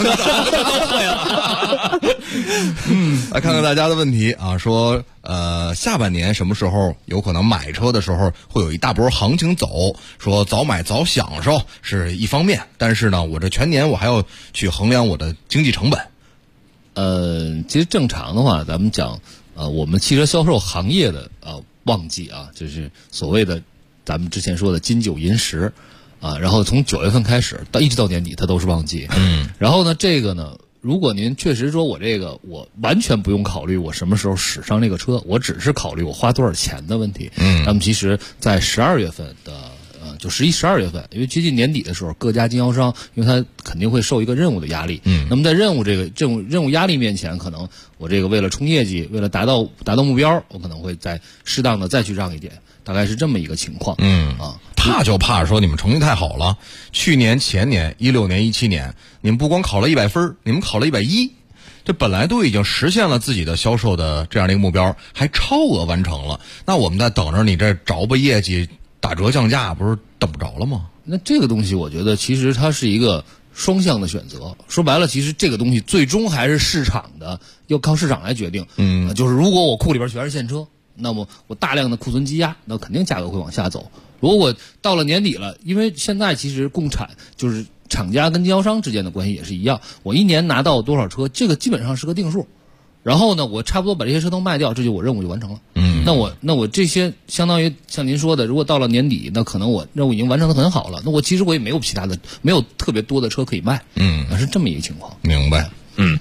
来看看大家的问题啊，说下半年什么时候有可能买车的时候会有一大波行情走？说早买早享受是一方面，但是呢，我这全年我还要去衡量我的经济成本。 其实正常的话，咱们讲我们汽车销售行业的旺季啊，就是所谓的咱们之前说的金九银十啊，然后从9月份开始一直到年底，它都是旺季。然后呢，这个呢，如果您确实说我完全不用考虑我什么时候使上这个车，我只是考虑我花多少钱的问题。那么其实在12月份的就11、12月份，因为接近年底的时候，各家经销商因为它肯定会受一个任务的压力。那么在任务压力面前，可能我这个为了冲业绩，为了达到目标，我可能会再适当的再去让一点，大概是这么一个情况。 怕就怕说你们成绩太好了，去年前年16年17年，你们不光考了100分，你们考了110。这本来都已经实现了自己的销售的这样的一个目标，还超额完成了。那我们在等着你这找吧业绩打折降价，不是等不着了吗？ 那这个东西，我觉得其实它是一个双向的选择。说白了，其实这个东西最终还是市场的，要靠市场来决定。就是如果我库里边全是现车，那么我大量的库存积压，那肯定价格会往下走。如果到了年底了，因为现在其实共产就是厂家跟经销商之间的关系也是一样，我一年拿到多少车，这个基本上是个定数。然后呢，我差不多把这些车都卖掉，这就我任务就完成了。那我这些相当于像您说的，如果到了年底，那可能我任务已经完成的很好了，那我其实我也没有其他的，没有特别多的车可以卖。是这么一个情况。 明白。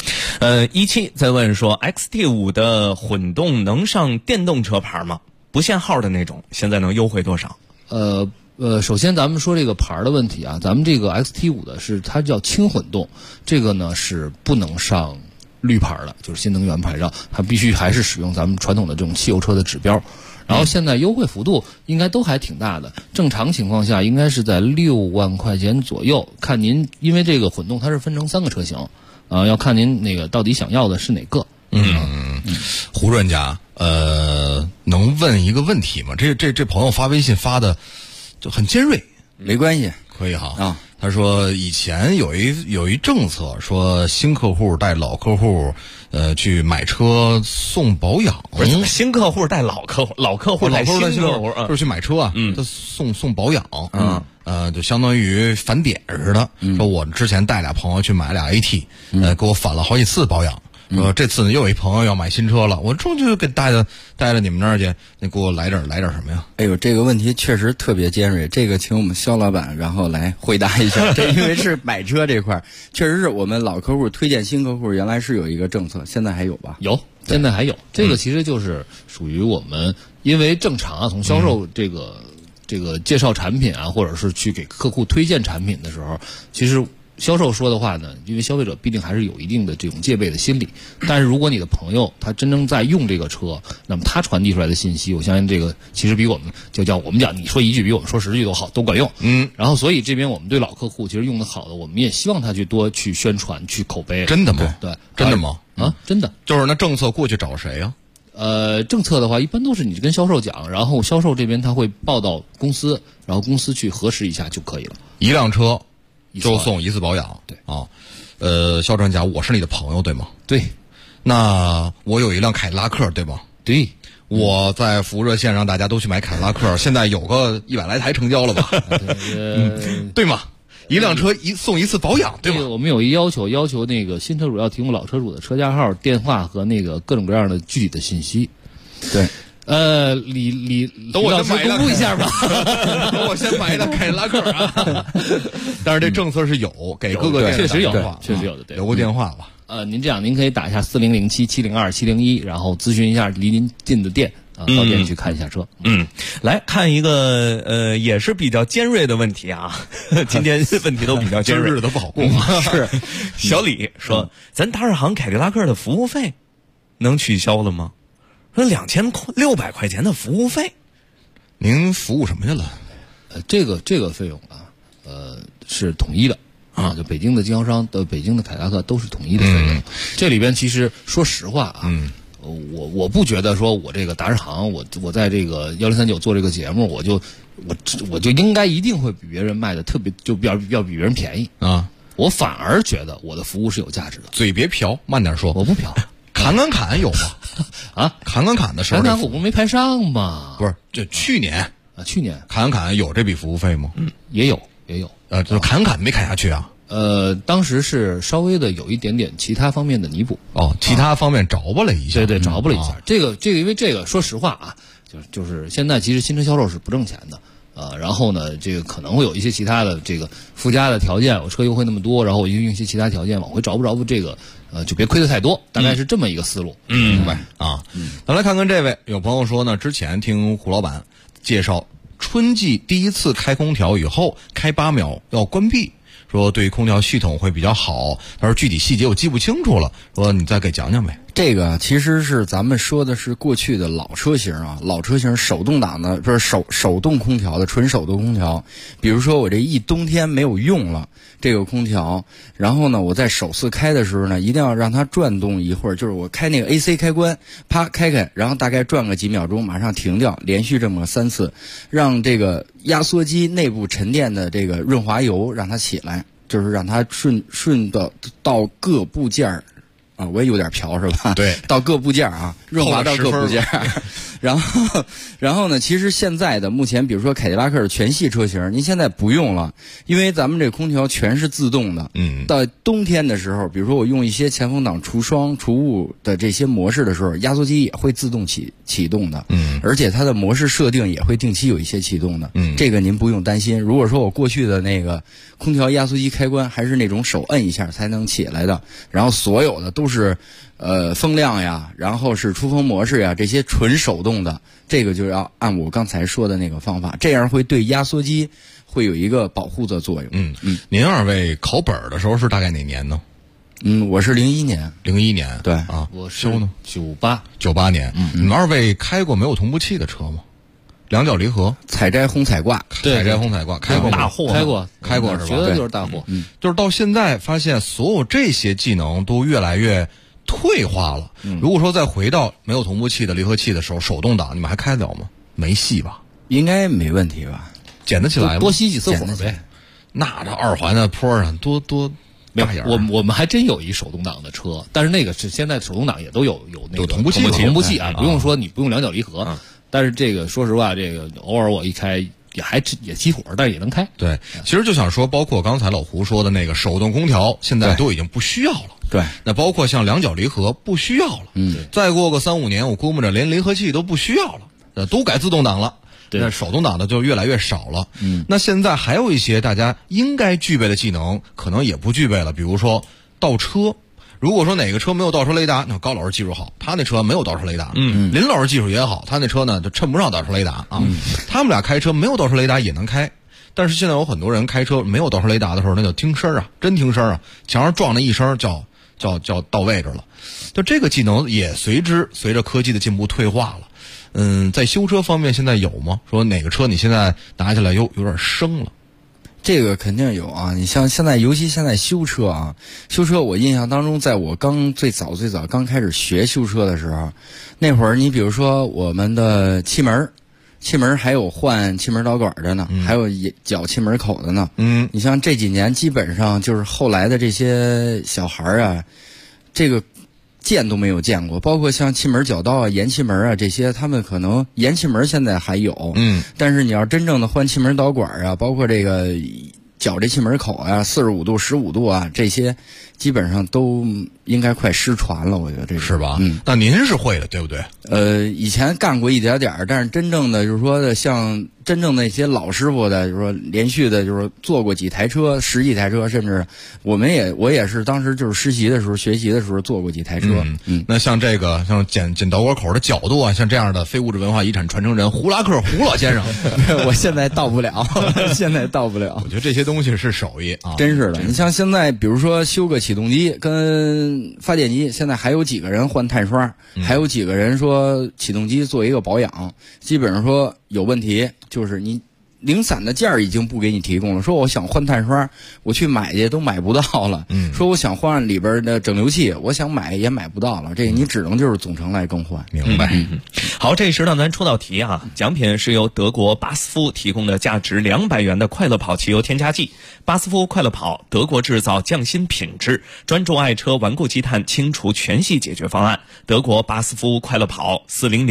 17在问说 XT5 的混动能上电动车牌吗？不限号的那种，现在能优惠多少？ 首先咱们说这个牌的问题啊，咱们这个 XT5 的是它叫轻混动，这个呢是不能上绿牌的，就是新能源牌照，它必须还是使用咱们传统的这种汽油车的指标。然后现在优惠幅度应该都还挺大的，正常情况下应该是在6万块钱左右。看您，因为这个混动它是分成3个车型，要看您那个到底想要的是哪个。 胡专家，能问一个问题吗？这朋友发微信发的就很尖锐， 没关系， 可以哈。他说以前有一政策，说新客户带老客户去买车送保养。 不是新客户带老客户，老客户带新客户， 就是去买车啊，他送保养。就相当于返点似的。说我之前带俩朋友去买俩 AT，给我返了好几次保养。这次呢又有一朋友要买新车了，我终究给带到你们那儿去，你给我来点什么呀？ 哎呦，这个问题确实特别尖锐，这个请我们肖老板然后来回答一下。这因为是买车这块，确实是我们老客户推荐新客户，原来是有一个政策，现在还有吧？ 有，现在还有。这个其实就是属于我们，因为正常啊，从销售这个介绍产品啊，或者是去给客户推荐产品的时候，其实销售说的话呢，因为消费者必定还是有一定的这种戒备的心理。但是如果你的朋友他真正在用这个车，那么他传递出来的信息，我相信这个其实比我们讲你说一句比我们说10句都好，都管用。然后所以这边我们对老客户其实用的好的，我们也希望他去多去宣传，去口碑。 真的吗？ 对， 真的吗？ 真的。 就是那政策过去找谁呀？ 政策的话，一般都是你跟销售讲，然后销售这边他会报到公司，然后公司去核实一下就可以了。 一辆车就送一次保养。 对啊，肖专家，我是你的朋友对吗？ 对。 那我有一辆凯迪拉克对吗？ 对。 我在服务热线让大家都去买凯迪拉克，现在有个100来台成交了吧？对吗？一辆车送一次保养，对吗？ 我们有一要求那个新车主要提供老车主的车架号、电话和那个各种各样的具体的信息。 对。 李等我先公布一下吧。 等我先买一辆凯迪拉克啊！但是这政策是有给各个店确实有电话， 确实有的，对， 留个电话吧。 您这样，您可以打一下4007-702-701，然后咨询一下离您近的店啊，到店去看一下车。 来看一个也是比较尖锐的问题啊，今天问题都比较尖锐， 日子都不好过嘛。 是，小李说，咱达尔行凯迪拉克的服务费能取消了吗？说2600块钱的服务费， 您服务什么去了？ 这个费用啊，是统一的啊，就北京的经销商的北京的凯迪拉克都是统一的费用。这里边其实说实话啊，我不觉得说我这个达尔行，我在这个1039做这个节目，我就应该一定会比别人卖的特别就要比别人便宜啊。 我反而觉得我的服务是有价值的。 嘴别瓢，慢点说。 我不瓢。 侃有吗？ 啊， 侃的时候， 侃我不没排上吗？ 不是，这去年啊，去年侃有这笔服务费吗？ 也有。 就侃没砍下去啊？ 当时是稍微的有一点点其他方面的弥补。 其他方面着吧了一下。 对，着吧了一下。这个，因为这个，说实话啊，就是现在其实新车销售是不挣钱的。然后呢，这个可能会有一些其他的这个附加的条件，我车优惠那么多，然后我用一些其他条件往回找不这个，就别亏得太多，大概是这么一个思路。 明白啊。咱来看看这位，有朋友说呢，之前听胡老板介绍，春季第一次开空调以后开8秒要关闭，说对空调系统会比较好，但是具体细节我记不清楚了，说你再给讲讲呗。 这个其实是咱们说的是过去的老车型啊，老车型手动挡的，不是手动空调的纯手动空调。比如说我这一冬天没有用了这个空调，然后呢我在首次开的时候呢，一定要让它转动一会儿，就是我开那个 AC 开关，啪开，然后大概转个几秒钟，马上停掉，连续这么3次，让这个压缩机内部沉淀的这个润滑油让它起来，就是让它顺的到各部件啊，我也有点瓢是吧？ 对， 到各部件啊，润滑到各部件。然后呢，其实现在的目前，比如说凯迪拉克的全系车型，您现在不用了，因为咱们这空调全是自动的。到冬天的时候，比如说我用一些前风挡除霜除雾的这些模式的时候，压缩机也会自动启动的。而且它的模式设定也会定期有一些启动的。这个您不用担心。如果说我过去的那个空调压缩机开关还是那种手摁一下才能起来的，然后所有的都是风量呀，然后是出风模式呀，这些纯手动的，这个就要按我刚才说的那个方法，这样会对压缩机会有一个保护的作用。 您二位考本的时候是大概哪年呢？ 我是01年。 01年， 对啊， 我修呢 98 年。你们二位开过没有同步器的车吗？两脚离合、 采摘轰采挂， 采摘轰采挂开过吗？ 大货开过是吧？ 绝对就是大货。 就是到现在发现所有这些技能都越来越退化了。如果说再回到没有同步器的离合器的时候，手动挡你们还开得了吗？没戏吧？ 应该没问题吧？ 捡得起来吗？ 多吸几次火呗。 那这二环的坡上多大眼。 我们还真有一手动挡的车，但是那个是现在手动挡也都有那个同步器啊，不用说你不用两脚离合。但是这个说实话，这个偶尔我一开也起火，但是也能开。 对，其实就想说，包括刚才老胡说的那个手动空调，现在都已经不需要了。 对， 那包括像两脚离合不需要了。再过个3-5年，我估摸着连离合器都不需要了，都改自动挡了。那手动挡的就越来越少了。那现在还有一些大家应该具备的技能，可能也不具备了，比如说倒车。如果说哪个车没有倒车雷达，那高老师技术好，他那车没有倒车雷达。林老师技术也好，他那车呢就称不上倒车雷达啊。他们俩开车没有倒车雷达也能开，但是现在有很多人开车没有倒车雷达的时候，那叫听声啊，真听声啊，墙上撞了一声叫到位置了。就这个技能也随着科技的进步退化了。在修车方面现在有吗？说哪个车你现在拿起来有点生了？ 这个肯定有啊！你像现在，尤其现在修车啊，我印象当中，在我最早刚开始学修车的时候，那会儿你比如说我们的气门， 气门还有换气门导管的呢，还有绞气门口的呢。你像这几年基本上就是后来的这些小孩啊，这个见都没有见过，包括像气门绞刀啊、延气门啊这些，他们可能延气门现在还有，但是你要真正的换气门导管啊，包括这个绞这气门口啊，45度、15度啊，这些基本上都应该快失传了，我觉得这是吧？那您是会的，对不对？ 以前干过一点点，但是真正的就是说的，像真正那些老师傅的，就是说连续的，就是说做过几台车、10几台车，甚至我也是当时就是实习的时候、学习的时候做过几台车。 那像这个像剪导管口的角度啊，像这样的非物质文化遗产传承人胡拉克胡老先生， 我现在到不了，现在到不了。 我觉得这些东西是手艺啊， 真是的。你像现在，比如说修个启动机跟发电机，现在还有几个人换碳刷，还有几个人说启动机做一个保养，基本上说有问题，就是你零散的件儿已经不给你提供了。说我想换碳刷，我去买去都买不到了。说我想换里边的整流器，我想买也买不到了。这个你只能就是总成来更换。 明白。 好，这时呢咱出道题啊，奖品是由德国巴斯夫提供的价值200元的快乐跑汽油添加剂。巴斯夫快乐跑，德国制造，匠心品质，专注爱车顽固积碳清除全系解决方案。德国巴斯夫快乐跑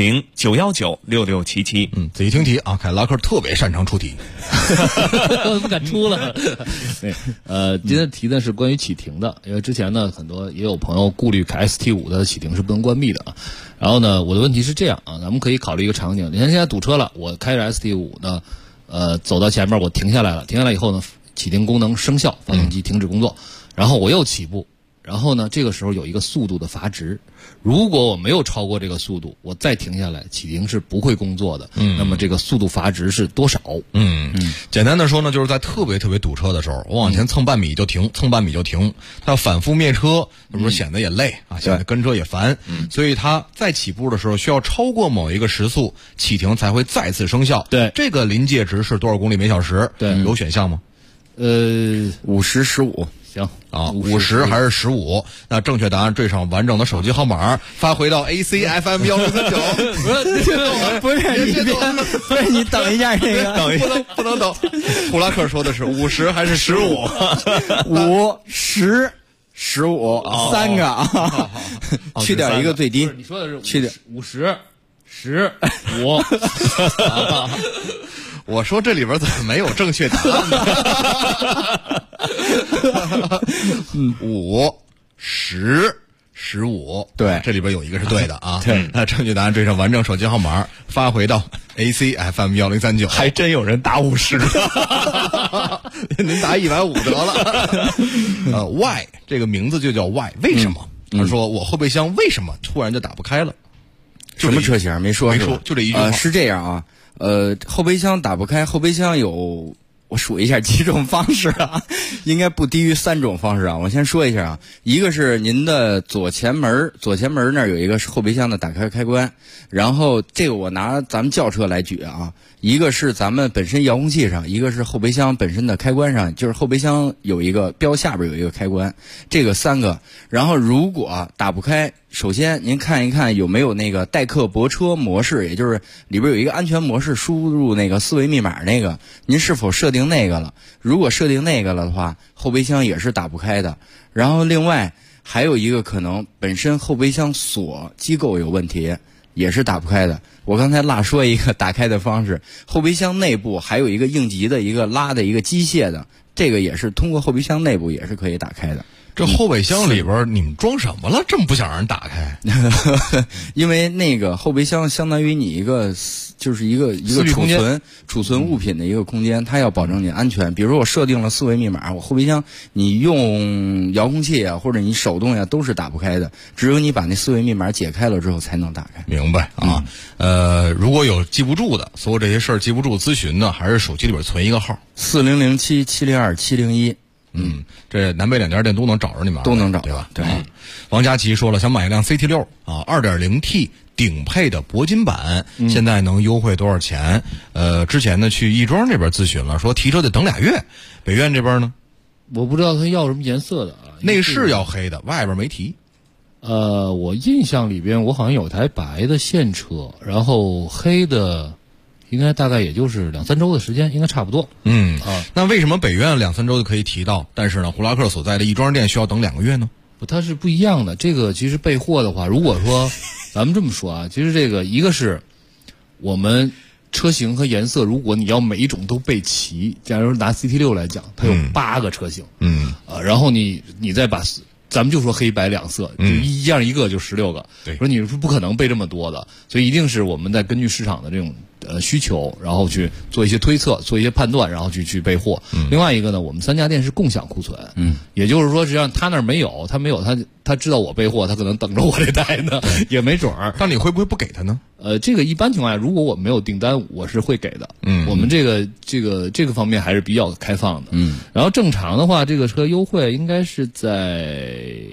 ，400-919-6677。 仔细听题啊，凯拉克特别擅长出题， 我不敢出了。今天题呢是关于启停的，因为之前呢很多也有朋友顾虑凯 ST5 的启停是不能关闭的啊。然后呢，我的问题是这样啊，咱们可以考虑一个场景，你看现在堵车了，我开着 ST5 呢，走到前面我停下来了，停下来以后呢，启停功能生效，发动机停止工作，然后我又起步，然后呢，这个时候有一个速度的阀值，如果我没有超过这个速度，我再停下来，启停是不会工作的。那么这个速度阀值是多少？ 简单的说呢，就是在特别特别堵车的时候，我往前蹭半米就停，蹭半米就停。它要反复灭车，那不是显得也累啊，显得跟车也烦。所以它在起步的时候需要超过某一个时速，启停才会再次生效。 对， 这个临界值是多少公里每小时？ 对， 有选项吗 ？50、15。 行啊，50还是15？那正确答案缀上完整的手机号码，发回到 ACFM 1039。 不是你等一下，这个不能等。胡拉克说的是50还是15？5、 10、15，三个啊，去掉一个最低。 你说的是去掉 50、10、5。 我说这里边怎么没有正确答案呢？5、10、15， 对， 这里边有一个是对的啊。 对， 那正确答案缀上完整手机号码，发回到 ACFM 1039。 还真有人打50， 您打150得了。Y 这个名字就叫 Y， 为什么？他说我后备箱为什么突然就打不开了？ 什么车型没说？ 就这一句话。 是这样啊。后备箱打不开，后备箱有我数一下几种方式啊，应该不低于3种方式啊。我先说一下啊，一个是您的左前门那儿有一个后备箱的打开开关，然后这个我拿咱们轿车来举啊，一个是咱们本身遥控器上，一个是后备箱本身的开关上，就是后备箱有一个标下边有一个开关，这个3个。然后如果打不开，首先您看一看有没有那个代客泊车模式，也就是里边有一个安全模式，输入那个4维密码那个，您是否设定那个了？如果设定那个了的话，后备箱也是打不开的。然后另外还有一个可能本身后备箱锁机构有问题，也是打不开的。我刚才落说一个打开的方式，后备箱内部还有一个应急的一个拉的一个机械的，这个也是通过后备箱内部也是可以打开的。 这后备箱里边你们装什么了？这么不想让人打开？ 因为那个后备箱相当于你一个就是一个储存物品的一个空间，它要保证你安全。比如说我设定了4维密码，我后备箱你用遥控器啊或者你手动呀都是打不开的，只有你把那4维密码解开了之后才能打开。 明白啊？如果有记不住的，所有这些事儿记不住咨询呢，还是手机里边存一个号 4007-702-701。 这南北2家店都能找着你们， 都能找， 对吧？ 对。 王佳琪说了，想买一辆 CT6 啊，2.0T 顶配的铂金版，现在能优惠多少钱？之前呢去亦庄这边咨询了，说提车得等2月。北苑这边呢， 我不知道他要什么颜色的啊。 内饰要黑的，外边没提。 我印象里边我好像有台白的现车，然后黑的应该大概也就是2-3周的时间，应该差不多。 那为什么北苑2-3周就可以提到，但是呢，胡拉克所在的亦庄店需要等2个月呢？ 它是不一样的。这个其实备货的话，如果说咱们这么说啊，其实这个一个是我们车型和颜色，如果你要每一种都备齐，假如拿 CT6 来讲，它有8个车型，然后你再把咱们就说黑白两色，就一样一个就16个，说你是不可能备这么多的，所以一定是我们在根据市场的这种需求，然后去做一些推测，做一些判断，然后去备货。另外一个呢，我们3家店是共享库存，也就是说，实际上他那儿没有，他知道我备货，他可能等着我这袋呢，也没准儿。 但你会不会不给他呢？ 这个一般情况下，如果我没有订单，我是会给的。我们这个方面还是比较开放的。然后正常的话，这个车优惠应该是在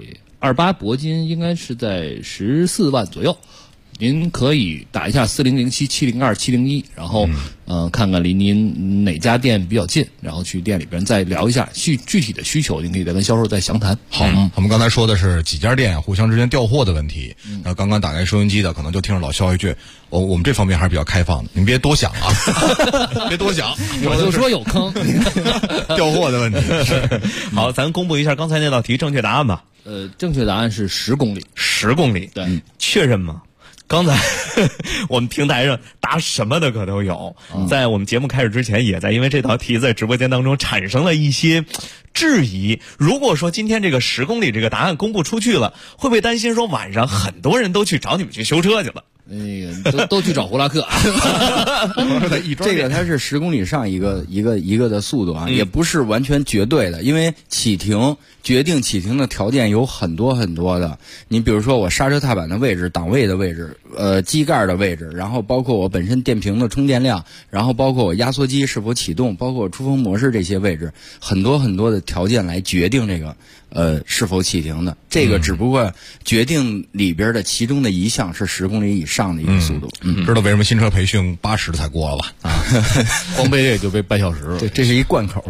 28铂金，应该是在14万左右。您可以打一下4007-702-701，然后看看离您哪家店比较近，然后去店里边再聊一下具体的需求，您可以再跟销售再详谈。 好，我们刚才说的是几家店互相之间调货的问题。那刚刚打开收音机的，可能就听着老肖一句，我们这方面还是比较开放的，您别多想啊，别多想， 我就说有坑， 调货的问题。 好，咱公布一下刚才那道题正确答案吧。 正确答案是10公里 ，10公里， 对， 确认吗？刚才我们平台上答什么的可都有，在我们节目开始之前，也在因为这道题在直播间当中产生了一些质疑。如果说今天这个10公里这个答案公布出去了，会不会担心说晚上很多人都去找你们去修车去了？ 那个都去找胡拉克， 这个它是10公里上一个的速度啊，也不是完全绝对的，因为决定启停的条件有很多很多的。你比如说我刹车踏板的位置、档位的位置、机盖的位置，然后包括我本身电瓶的充电量，然后包括我压缩机是否启动，包括我出风模式这些位置，很多很多的条件来决定这个是否启停的。这个只不过决定里边的其中的一项是10公里以上的一个速度。 知道为什么新车培训80才过了吧？ 光背这就背半小时了。 对，这是一贯口。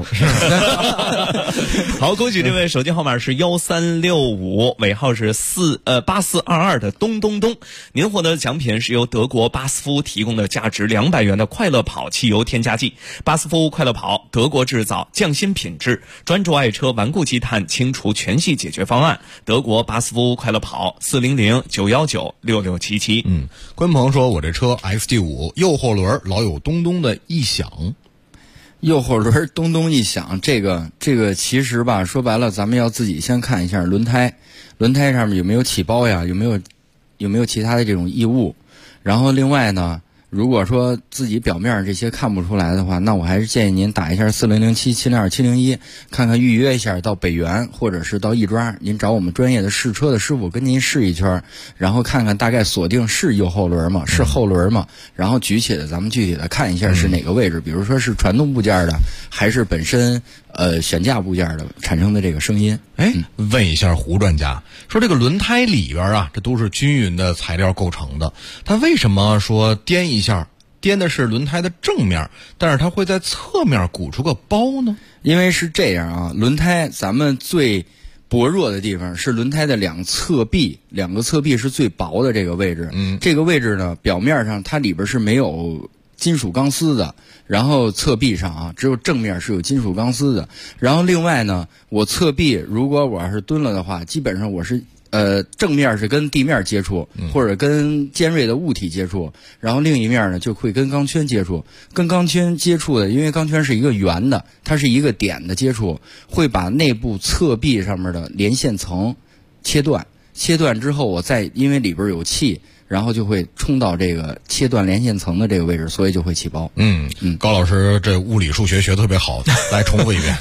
好，恭喜这位手机号码是1365，尾号是8422的东。您获得的奖品是由德国巴斯夫提供的价值200元的快乐跑汽油添加剂。巴斯夫快乐跑，德国制造，匠心品质，专注爱车顽固积碳清除全系解决方案。德国巴斯夫快乐跑，400-919-6677。 关鹏说，我这车 XT5 右后轮老有咚咚的异响。 右后轮咚咚一响，这个其实吧，说白了，咱们要自己先看一下轮胎上面有没有起包呀，有没有其他的这种异物。然后另外呢，如果说自己表面这些看不出来的话，那我还是建议您打一下4007-702-701，看看预约一下到北园或者是到亦庄，您找我们专业的试车的师傅跟您试一圈，然后看看大概锁定是右后轮吗？是后轮吗？然后举起来咱们具体的看一下是哪个位置，比如说是传动部件的，还是本身悬架部件的产生的这个声音。 问一下胡专家，说这个轮胎里边啊，这都是均匀的材料构成的，它为什么说颠一下，颠的是轮胎的正面，但是它会在侧面鼓出个包呢？ 因为是这样啊，轮胎咱们最薄弱的地方是轮胎的两个侧壁是最薄的这个位置。这个位置呢，表面上它里边是没有金属钢丝的，然后侧壁上啊，只有正面是有金属钢丝的。然后另外呢，我侧壁如果我要是蹲了的话，基本上我是正面是跟地面接触，或者跟尖锐的物体接触，然后另一面呢就会跟钢圈接触。跟钢圈接触的，因为钢圈是一个圆的，它是一个点的接触，会把内部侧壁上面的连线层切断之后，我再因为里边有气，然后就会冲到这个切断连线层的这个位置，所以就会起包。 高老师这物理数学学得特别好，来重复一遍。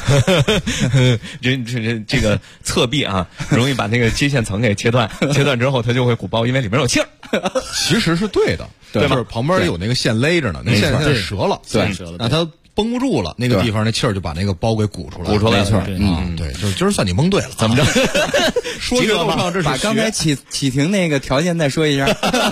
这个侧壁啊，容易把那个接线层给切断，切断之后它就会鼓包，因为里面有气儿。 其实是对的，对吧？就是旁边有那个线勒着呢，那线现在折了， 对， 那它绷不住了，那个地方那气儿就把那个包给鼓出来了。 没错， 对，就是今儿算你蒙对了， 怎么着？ 说学逗唱，这是把刚才启停那个条件再说一下。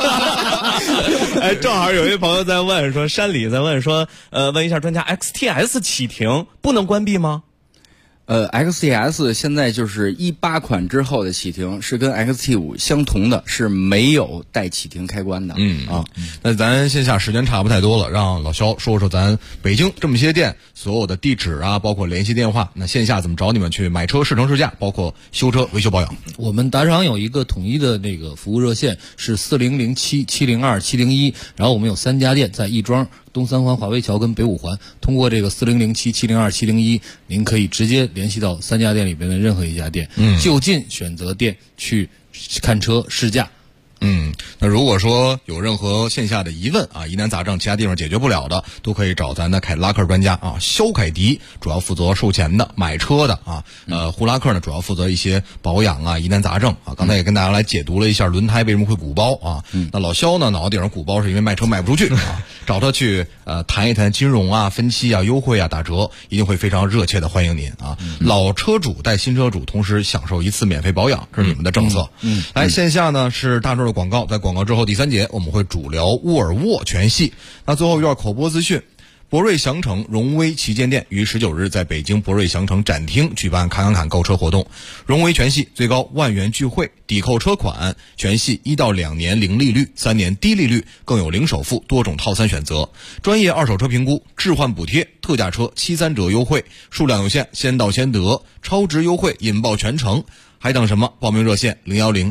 正好有一朋友在问说，山里在问说，问一下专家 ，XTS 启停不能关闭吗？ XTS 现在就是18款之后的启停是跟 XT5 相同的，是没有带启停开关的。 那咱线下时间差不太多了，让老肖说说咱北京这么些店所有的地址啊，包括联系电话，那线下怎么找你们去买车试乘试驾，包括修车维修保养。 我们打赏有一个统一的那个服务热线是4007-702-701，然后我们有3家店，在亦庄、东三环、华威桥跟北五环。通过这个4007-702-701，您可以直接联系到3家店里边的任何一家店，就近选择店去看车试驾。 那如果说有任何线下的疑问啊、疑难杂症，其他地方解决不了的，都可以找咱的凯迪拉克专家啊，肖凯迪主要负责售前的、买车的啊，呼拉克呢主要负责一些保养啊、疑难杂症啊。刚才也跟大家来解读了一下轮胎为什么会鼓包啊。那老肖呢脑袋顶上鼓包是因为卖车卖不出去啊，找他去谈一谈金融啊、分期啊、优惠啊、打折，一定会非常热切的欢迎您啊。老车主带新车主同时享受1次免费保养，这是你们的政策。来，线下呢是大众的广告，在广告之后第3节我们会主聊沃尔沃全系。那最后一段口播资讯，博瑞祥城荣威旗舰店于19日在北京博瑞祥城展厅举办侃购车活动，荣威全系最高1万元钜惠，抵扣车款，全系1到2年零利率，3年低利率，更有零首付多种套餐选择，专业二手车评估，置换补贴，特价车73折优惠，数量有限，先到先得，超值优惠引爆全城。还等什么？报名热线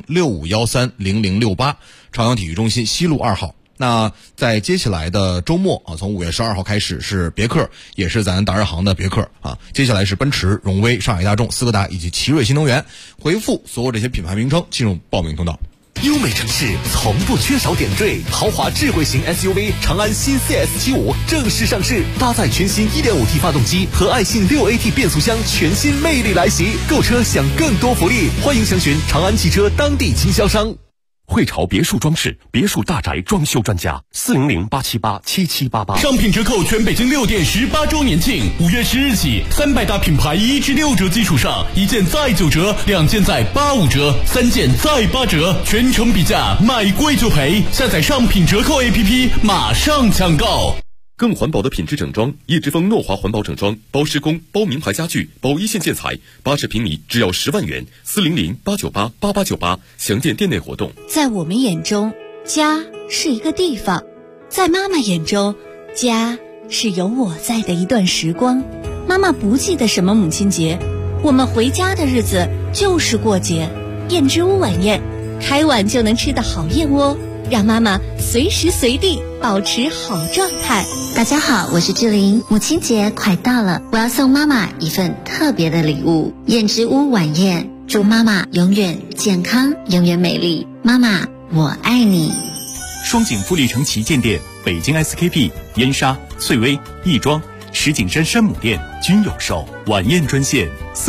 010-6513-0068，朝阳体育中心西路2号。那在接下来的周末啊，从5月12号开始是别克，也是咱达日航的别克啊。接下来是奔驰、荣威、上海大众、斯柯达以及奇瑞新能源。回复所有这些品牌名称进入报名通道。 优美城市从不缺少点缀，豪华智慧型 SUV 长安新 CS75 正式上市，搭载全新 1.5T 发动机和爱信 6AT 变速箱，全新魅力来袭。购车享更多福利，欢迎详询长安汽车当地经销商。 汇潮别墅装饰，别墅大宅装修专家，400-878-7788。 商品折扣全北京6店18周年庆，5月10日起，300大品牌1至6折基础上，1件再9折，2件再85折，3件再8折，全程比价，买贵就赔。下载商品折扣 APP， 马上抢购。 更环保的品质整装，叶之峰诺华环保整装，包施工、包名牌家具、包一线建材，80平米只要10万元，400-898-8898，详见店内活动。 在我们眼中，家是一个地方；在妈妈眼中，家是有我在的一段时光。妈妈不记得什么母亲节，我们回家的日子就是过节。燕之屋晚宴，开碗就能吃的好燕窝，让妈妈随时随地保持好状态。 大家好，我是志玲，母亲节快到了，我要送妈妈一份特别的礼物——燕之屋晚宴，祝妈妈永远健康，永远美丽。妈妈，我爱你。 双井富力城旗舰店、北京 SKP、燕莎、翠微、亦庄、石景山山姆店均有售。晚宴专线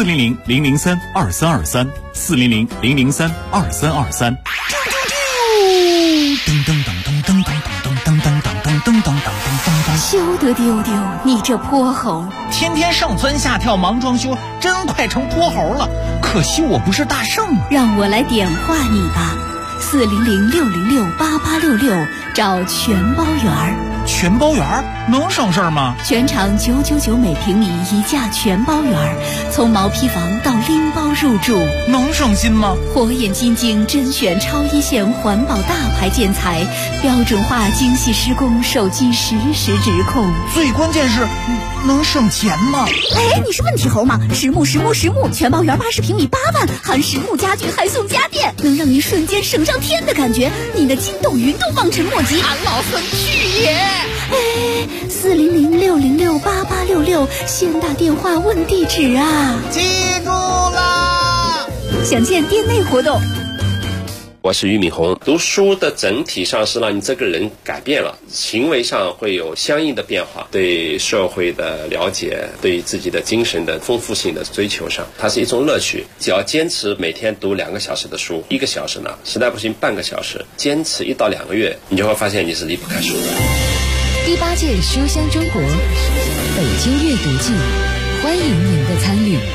400-003-2323，400-003-2323。 噔噔噔噔噔噔噔噔噔噔噔噔噔噔。 休得丢丢，你这泼猴！ 天天上蹿下跳忙装修，真快成泼猴了。可惜我不是大圣。 让我来点化你吧，400-606-8866，找全包园。 全包园能省事儿吗？ 全场999每平米一价全包园，从毛坯房到拎包入住， 能省心吗？ 火眼金睛甄选超一线环保大牌建材，标准化精细施工，手机实时指控。 最关键是能省钱吗？ 哎，你是问题猴吗？实木全包园80平米8万，含实木家具还送家电，能让你瞬间省上天的感觉，你的筋斗云都望尘莫及。 俺老孙去也！ 哎，400-606-8866，先打电话问地址啊！ 记住啦！ 详见店内活动。 我是俞敏洪。读书的整体上是让你这个人改变了，行为上会有相应的变化，对社会的了解，对自己的精神的丰富性的追求上，它是一种乐趣。只要坚持每天读2个小时的书，1个小时呢，实在不行半个小时，坚持1到2个月，你就会发现你是离不开书的。 第8届书香中国北京阅读季，欢迎您的参与。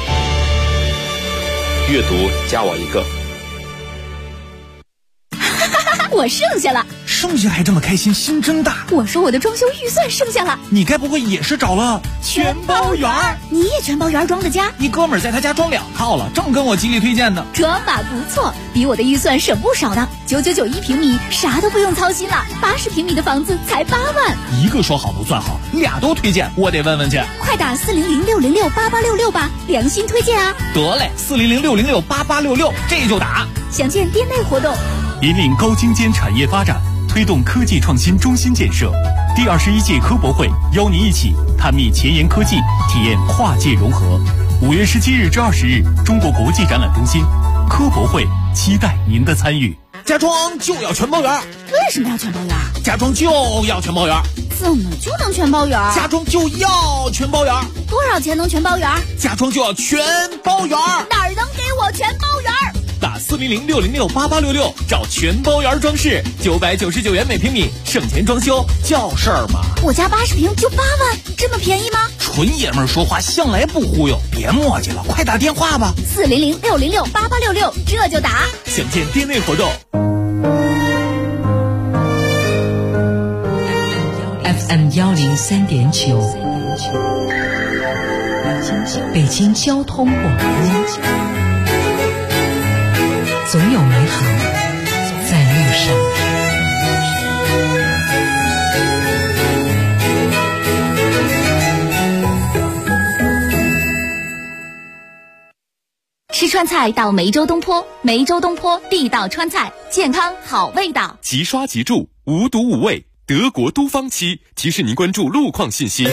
阅读加我1个。 我剩下了。 剩下还这么开心，心真大。 我说我的装修预算剩下了， 你该不会也是找了全包圆？你也全包圆装的家？ 一哥们儿在他家装2套了，正跟我极力推荐呢。 装法不错，比我的预算省不少呢。9991平米，啥都不用操心了。80平米的房子才8万。 一个说好不算好，2都推荐，我得问问去。 快打40060688866吧，良心推荐啊！ 得嘞，40060688866，这就打。 详见店内活动。 引领高精尖产业发展，推动科技创新中心建设。第21届科博会邀您一起探秘前沿科技，体验跨界融合。5月17日至20日，中国国际展览中心科博会，期待您的参与。 家装就要全包圆。 为什么要全包圆？ 家装就要全包圆。 怎么就能全包圆？ 家装就要全包圆。 多少钱能全包圆？ 家装就要全包圆。 哪儿能给我全包圆？ 打40060688866，找全包圆装饰，999元每平米，省钱装修叫事儿嘛。 我家80平就8万，这么便宜吗？ 纯爷们儿说话向来不忽悠，别磨叽了，快打电话吧。 40060688866，这就打。 详见店内活动。 FM 103.9，北京交通广播，总有美好在路上。 吃川菜到梅州东坡，梅州东坡地道川菜，健康好味道。 即刷即住，无毒无味。德国都方期提示您关注路况信息。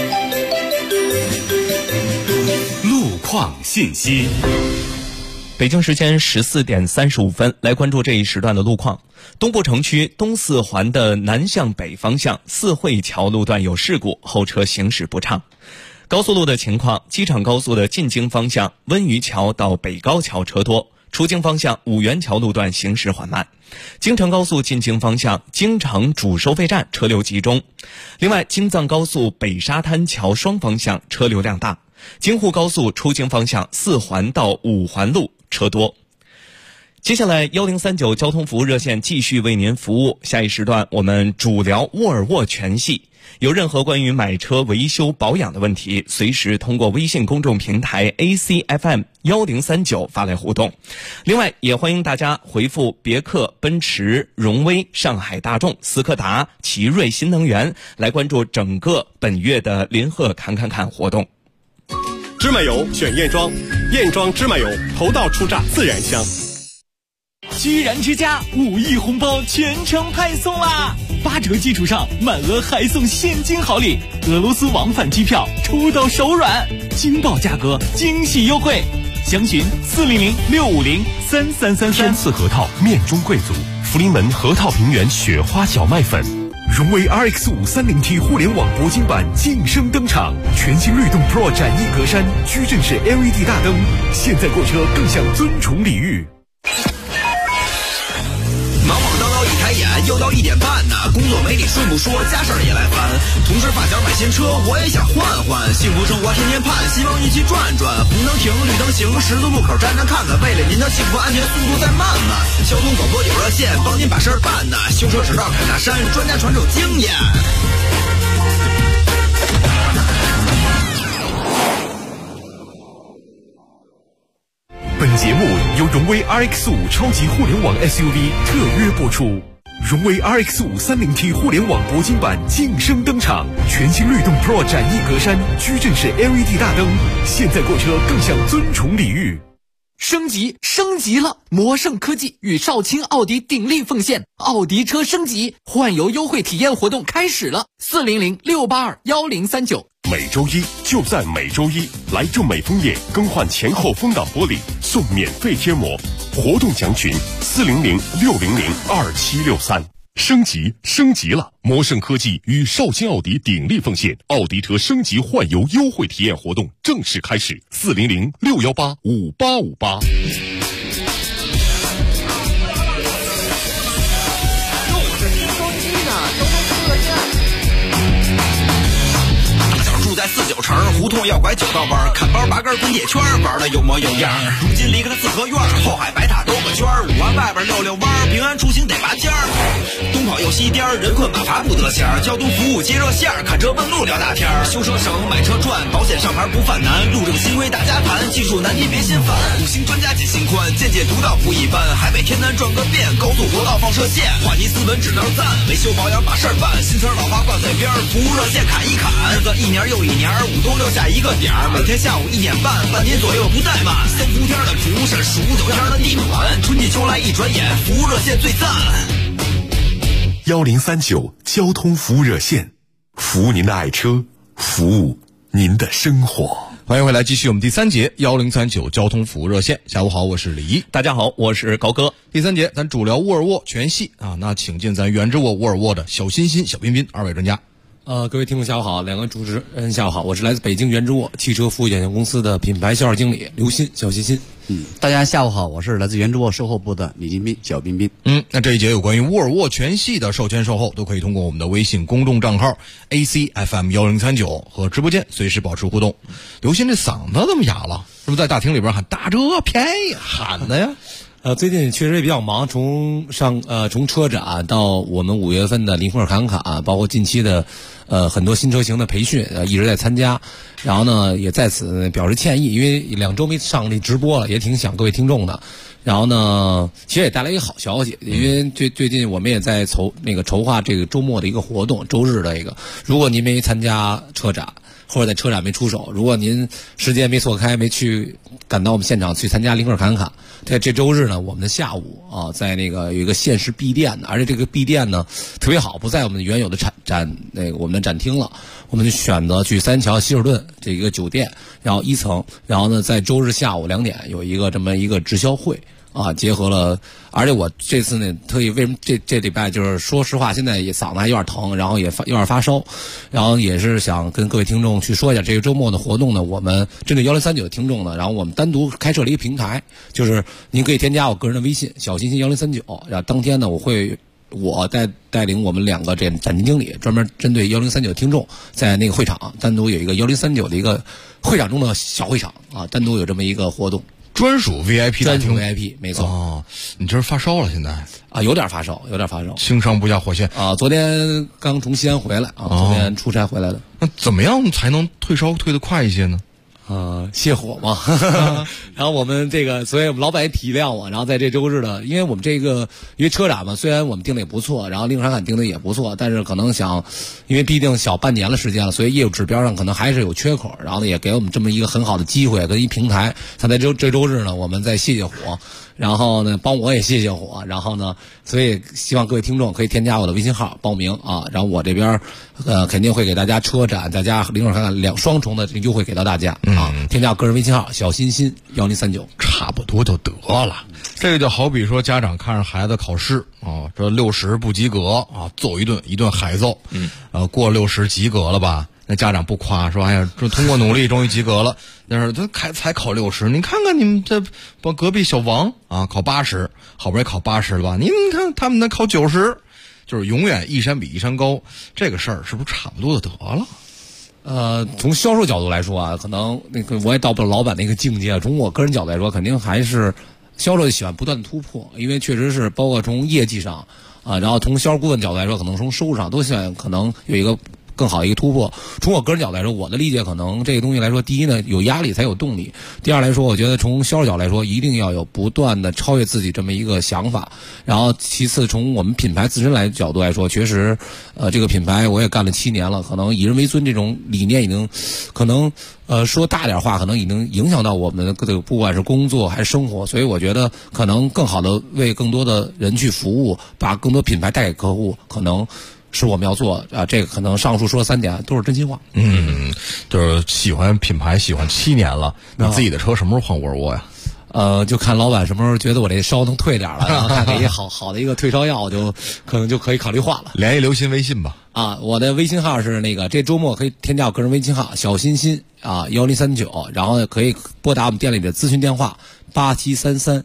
路况信息。 北京时间14点35分，来关注这一时段的路况。东部城区东四环的南向北方向四惠桥路段有事故，后车行驶不畅。高速路的情况，机场高速的进京方向温榆桥到北高桥车多，出京方向五元桥路段行驶缓慢。京承高速进京方向京承主收费站车流集中。另外，京藏高速北沙滩桥双方向车流量大。京沪高速出京方向4环到5环路车多。接下来1039交通服务热线继续为您服务。下一时段我们主聊沃尔沃全系。有任何关于买车维修保养的问题，随时通过微信公众平台 ACFM 1039发来互动。另外也欢迎大家回复别克、奔驰、荣威、上海大众、斯柯达、奇瑞新能源来关注整个本月的林鹤侃侃侃活动。 芝麻油选燕庄，燕庄芝麻油头道出榨自然香。 居然之家5亿红包全程派送啦！8折基础上满额还送现金好礼，俄罗斯往返机票出到手软，惊爆价格，惊喜优惠，详询400-650-3333。 天赐核桃面中贵族，福临门核桃平原雪花小麦粉。 荣威 RX5 30T 互联网铂金版晋升登场，全新律动 Pro 展翼格栅，矩阵式 LED 大灯，现在购车更享尊崇礼遇。 忙忙叨叨一抬眼，又到1点半呢。工作没你顺不说，家事儿也来烦。同事发小买新车，我也想换换。幸福生活天天盼，希望一起转转。红灯停，绿灯行，十字路口站站看看。为了您的幸福安全，速度再慢慢。交通广播有热线，帮您把事儿办呢。修车直到砍大山，专家传授经验。 本节目由荣威 RX5 超级互联网 SUV 特约播出。荣威 RX5 30T 互联网铂金版晋升登场，全新律动 Pro 展翼格栅，矩阵式 LED 大灯，现在购车更享尊崇礼遇。 升级了！魔盛科技与少卿奥迪鼎力奉献，奥迪车升级换油优惠体验活动开始了，400-682-1039。 每周一就在每周一，来正美枫叶更换前后风挡玻璃送免费贴膜，活动详询400-600-2763。 升级了！魔盛科技与少卿奥迪鼎力奉献，奥迪车升级换油优惠体验活动正式开始，400-618-5858。 住在49城，胡同要拐9道弯，看包拔根滚铁圈，玩的有模有样。如今离开了四合院，后海白塔都个圈，5环外边溜溜弯，平安出行得拔尖儿。东跑又西颠，人困马乏不得闲儿。交通服务接热线，看车问路聊大天儿。修车省，买车赚，保险上牌不犯难。路政新规大家谈，技术难题别心烦。5星专家解心宽，见解独到不一般。海北天南转个遍，高速国道放射线。话题斯文只能赞，维修保养把事儿办。新词老话挂嘴边，服务热线砍一砍。日子一年又一年，5都留下一个点儿。每天下午1点半，半天左右不怠慢。3伏天的主审，15九天的地盘，春季秋来一转眼，服务热线最赞。 1039交通服务热线，服务您的爱车，服务您的生活。 欢迎回来，继续我们第3节1039交通服务热线。下午好，我是李一。 大家好，我是高哥。 第3节咱主聊沃尔沃全系啊，那请进咱原之沃沃尔沃的小欣欣、小彬彬2位专家。 各位听众下午好，两位主持人下午好，我是来自北京原之沃汽车服务有限公司的品牌销售经理刘鑫，小欣欣。 大家下午好，我是来自原之沃售后部的李金斌，小彬彬。 那这一节有关于沃尔沃全系的售前售后，都可以通过我们的微信公众账号 ACFM1039 和直播间随时保持互动。刘鑫这嗓子怎么哑了？是不是在大厅里边喊打折便宜喊的呀？ 最近确实也比较忙，从车展到我们5月份的林克尔侃侃，包括近期的很多新车型的培训，一直在参加。然后呢，也在此表示歉意，因为2周没上力直播了，也挺想各位听众的。然后呢，其实也带来一个好消息，因为最近我们也在筹划这个周末的一个活动，周日的一个。如果您没参加车展，或者在车展没出手，如果您时间没错开，没去赶到我们现场去参加林克尔侃侃，在这周日呢，我们的下午啊，在那个有一个限时闭店的，而且这个闭店呢特别好，不在我们原有的我们的展厅了，我们就选择去三桥希尔顿这一个酒店，然后1层，然后呢在周日下午2点有一个这么一个直销会。结合了，而且我这次呢，特意为什么这礼拜就是说实话，现在也嗓子还有点疼，然后也有点发烧，然后也是想跟各位听众去说一下这个周末的活动呢。我们针对1039的听众呢，然后我们单独开设了一个平台，就是您可以添加我个人的微信小欣欣1039，然后当天呢我带领我们2个这展厅经理，专门针对1039的听众，在那个会场单独有一个1039的一个会场中的小会场啊，单独有这么一个活动。 专属 VIP 专属 VIP 没错。 你这是发烧了现在？ 有点发烧。 轻伤不下火线啊！昨天刚从西安回来啊，昨天出差回来的。 那怎么样才能退烧退得快一些呢？ 泻火嘛。然后我们所以我们老板也体谅我。然后在这周日的，因为我们因为车展嘛，虽然我们定的也不错，然后林克尔侃侃定的也不错，但是可能因为毕竟小半年了时间了，所以业务指标上可能还是有缺口。然后呢，也给我们这么一个很好的机会跟一平台。他在这周日呢，我们在泄火，然后呢帮我也泄火，然后呢，所以希望各位听众可以添加我的微信号报名啊，然后我这边肯定会给大家车展再加林克尔侃侃双重的优惠给到大家。添加我个人微信号小欣欣1039， 差不多就得了。这个就好比说家长看着孩子考试啊，这60不及格啊，揍一顿海揍。过60及格了吧？那家长不夸说，哎呀，这通过努力终于及格了。但是他才考60，你看看你们这隔壁小王啊，考80，好不容易考80了吧？你看他们那考90，就是永远一山比一山高。这个事儿是不是差不多就得了？ 从销售角度来说啊，可能我也到不了老板那个境界。从我个人角度来说，肯定还是销售喜欢不断的突破，因为确实是包括从业绩上啊，然后从销售顾问角度来说，可能从收入上都希望可能有一个更好一个突破。从我个人角度来说，我的理解可能这个东西来说，第一呢，有压力才有动力；第二来说，我觉得从销售角度来说，一定要有不断的超越自己这么一个想法。然后其次，从我们品牌自身角度来说，确实，这个品牌我也干了7年了，可能以人为尊这种理念已经，可能说大点话，可能已经影响到我们的不管是工作还是生活。所以我觉得可能更好的为更多的人去服务，把更多品牌带给客户，可能是我们要做啊。这个可能上述说3点都是真心话。 就是喜欢品牌喜欢7年了，你自己的车什么时候换沃尔沃呀？ 就看老板什么时候觉得我这烧能退点了，然后看给一好的一个退烧药，可能就可以考虑换了。 联系刘鑫微信吧。 我的微信号是这周末可以添加我个人微信号小欣欣1039，然后可以拨打我们店里的咨询电话8733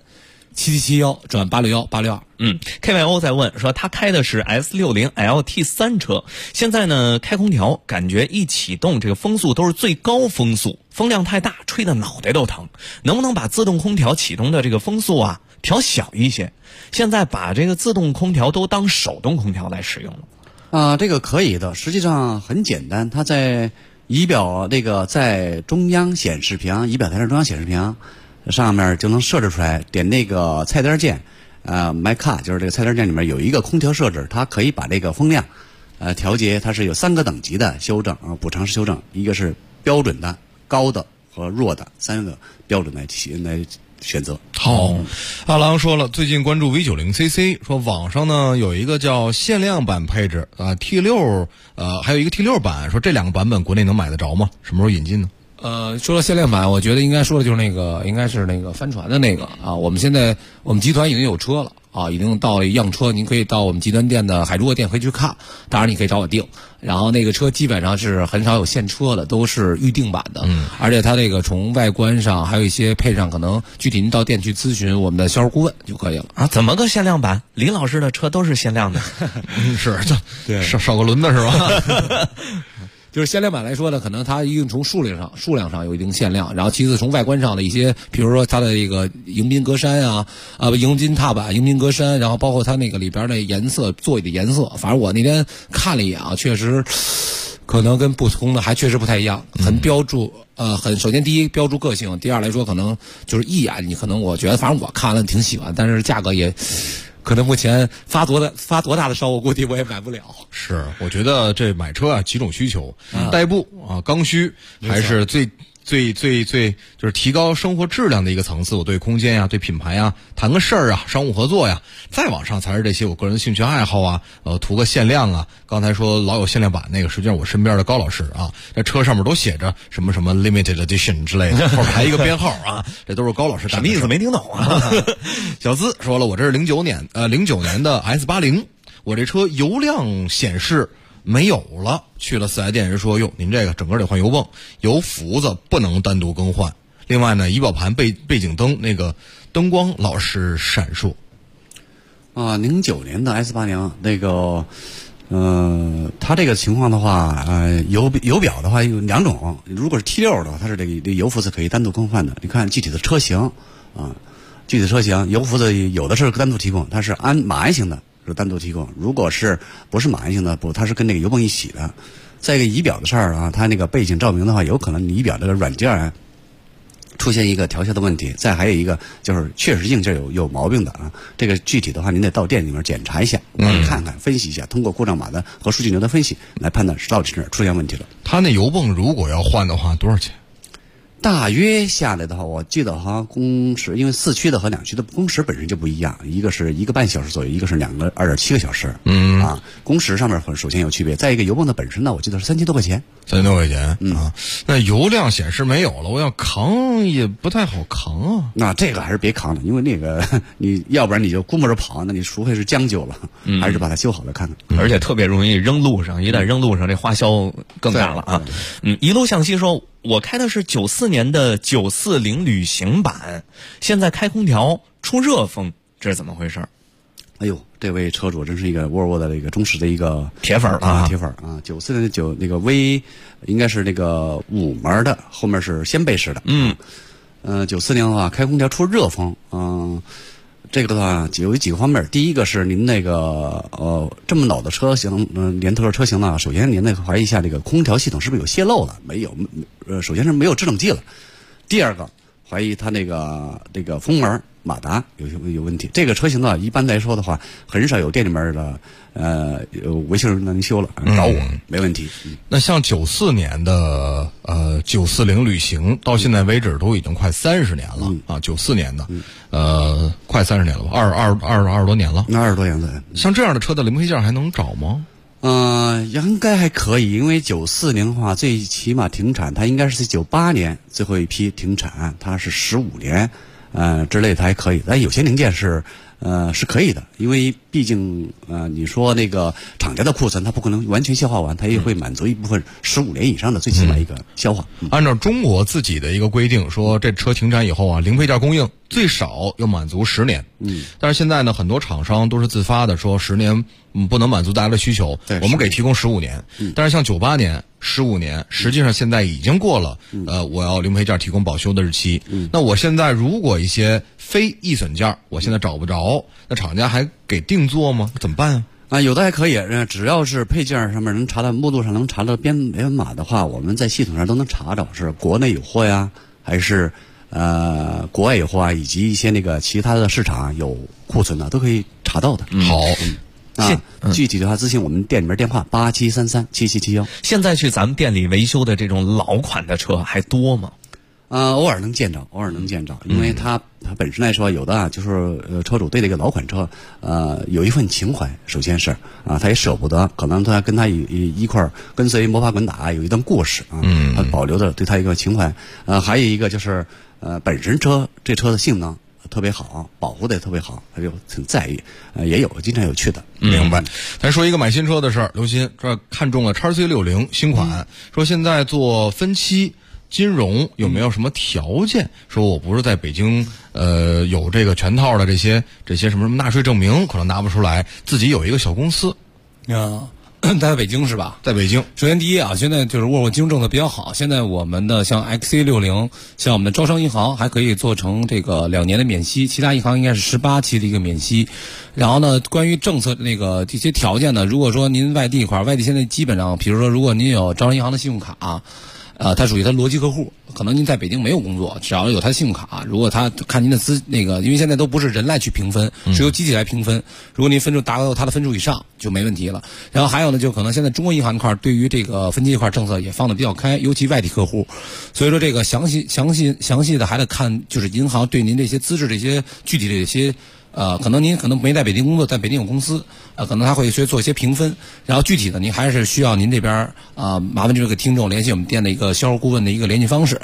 7771转861-862。 KYO 在问说，他开的是 S60 LT3 车，现在呢开空调，感觉一启动这个风速都是最高风速，风量太大，吹得脑袋都疼。能不能把自动空调启动的这个风速啊调小一些？现在把这个自动空调都当手动空调来使用了。 这个可以的，实际上很简单，它在仪表在中央显示屏，仪表台上中央显示屏上面就能设置出来，点那个菜单键，My Car 就是这个菜单键里面有一个空调设置，它可以把这个风量调节，它是有3个等级的修正补偿式修正，一个是标准的、高的和弱的3个标准来选择。 好，阿郎说了，最近关注 V90CC， 说网上呢有一个叫限量版配置T6，还有一个 T6 版，说这2个版本国内能买得着吗？什么时候引进呢？ 说到限量版，我觉得应该说的就是应该是那个帆船的那个啊。我们集团已经有车了啊，已经到了样车，您可以到我们集团店的海珠客店可以去看，当然你可以找我订。然后那个车基本上是很少有现车的，都是预定版的。而且它这个从外观上还有一些配上，可能具体您到店去咨询我们的销售顾问就可以了啊。怎么个限量版？李老师的车都是限量的， 是对少个轮子是吧？ 就是限量版来说呢，可能它一定从数量上有一定限量，然后其次从外观上的一些，比如说它的这个迎宾格栅迎宾踏板、迎宾格栅，然后包括它那个里边的颜色、座椅的颜色，反正我那天看了一眼啊，确实可能跟不同的还确实不太一样，很标注首先第一标注个性，第二来说可能就是一眼你可能我觉得，反正我看了挺喜欢，但是价格也。可能目前发多大的烧，我估计我也买不了。 是，我觉得这买车几种需求，代步刚需还是最就是提高生活质量的一个层次。我对空间对品牌谈个事儿商务合作再往上才是这些我个人的兴趣爱好图个限量刚才说老有限量版那个，实际上我身边的高老师这车上面都写着什么什么 limited edition 之类的，后面还一个编号这都是高老师什么意思没听懂小资说了，我这是09年的 S80， 我这车油量显示没有了，去了4S店，人说哟，您这个整个得换油泵，油浮子不能单独更换。另外呢，仪表盘背景灯那个灯光老是闪烁。 09年的 S80那个它这个情况的话，油表的话有2种，如果是 T6 的话，它是这个油浮子可以单独更换的。你看具体的车型具体的车型油浮子有的是单独提供，它是马鞍型的。是单独提供，如果是不是马鞍型的，它是跟那个油泵一起的。再一个仪表的事儿它那个背景照明的话，有可能仪表这个软件出现一个调校的问题。再还有一个就是确实硬件有毛病的这个具体的话您得到店里面检查一下，看看分析一下，通过故障码的和数据流的分析来判断到底是哪出现问题了。 它那油泵如果要换的话多少钱？ 大约下来的话，我记得工时，因为4驱的和2驱的工时本身就不一样，一个是1个半小时左右，一个是2.7个小时。工时上面首先有区别。再一个油泵的本身呢，我记得是3000多块钱。 3000多块钱那油量显示没有了，我要扛也不太好扛那这个还是别扛了，因为那个你要不然你就估摸着跑，那你除非是将就了，还是把它修好了看看。 而且特别容易扔路上，一旦扔路上，这花销更大了一路向西说。我开的是94年的940旅行版，现在开空调出热风，这是怎么回事？ 哎呦，这位车主真是一个沃尔沃的这个忠实的一个铁粉铁粉94年的那个 V 应该是那个5门的，后面是掀背式的。94年的话开空调出热风，这个的话有几个方面。第一个是您那个这么老的车型，年头的车型呢，首先您怀疑一下这个空调系统是不是有泄漏了？没有，首先是没有制冷剂了。第二个怀疑它那个风门马达有问题。这个车型呢，一般来说的话，很少有店里面的维修人能修了，找我没问题。 那像94年的940旅行到现在为止都已经快30年了94年的快30年了吧，20多年了。 那20多年了。 像这样的车的零配件还能找吗？ 应该还可以，因为94年的话最起码停产，它应该是98年最后一批停产，它是15年之类的还可以。但有些零件是是可以的，因为毕竟你说那个厂家的库存，它不可能完全消化完，它也会满足一部分15年以上的最起码一个消化。 按照中国自己的一个规定，说这车停产以后啊，零配件供应最少要满足10年。但是现在呢，很多厂商都是自发的说10年不能满足大家的需求，我们给提供15年。但是像98年、15年，实际上现在已经过了我要零配件提供保修的日期。那我现在如果一些非易损件我现在找不着，那厂家还给定做吗？怎么办啊？ 有的还可以，只要是配件上面能查到目录上能查到编码的话，我们在系统上都能查着是国内有货呀，还是国外有货啊，以及一些那个其他的市场有库存的都可以查到的。好，具体的话咨询我们店里面电话87337771。 现在去咱们店里维修的这种老款的车还多吗？ 偶尔能见着，因为它本身来说，有的就是车主对这个老款车，有一份情怀，首先是他也舍不得，可能他跟他一块儿跟随摩巴滚打有一段故事他保留的对他一个情怀，还有一个就是本身这车的性能特别好，保护的也特别好，他就很在意，也有经常有趣的。 明白。咱说一个买新车的事儿，刘鑫这看中了 XC60 新款，说现在做分期。金融有没有什么条件？说我不是在北京，有这个全套的这些什么纳税证明，可能拿不出来，自己有一个小公司。 在北京是吧？ 在北京。 首先第一啊，现在就是沃尔沃金融政策比较好，现在我们的像 XC60，像我们的招商银行还可以做成这个2年的免息，其他银行应该是18期的一个免息。然后呢，关于政策那个这些条件呢，如果说您外地现在基本上，比如说如果您有招商银行的信用卡。它属于他逻辑客户，可能您在北京没有工作，只要有他的信用卡，如果他看您的因为现在都不是人来去评分，是由机器来评分，如果您分数达到他的分数以上就没问题了。然后还有呢，就可能现在中国银行这块对于这个分期这块政策也放得比较开，尤其外地客户，所以说这个详细的还得看就是银行对您这些资质这些具体的这些。可能您没在北京工作，在北京有公司，可能他会去做一些评分，然后具体的您还是需要您这边麻烦这个听众联系我们店的一个销售顾问的一个联系方式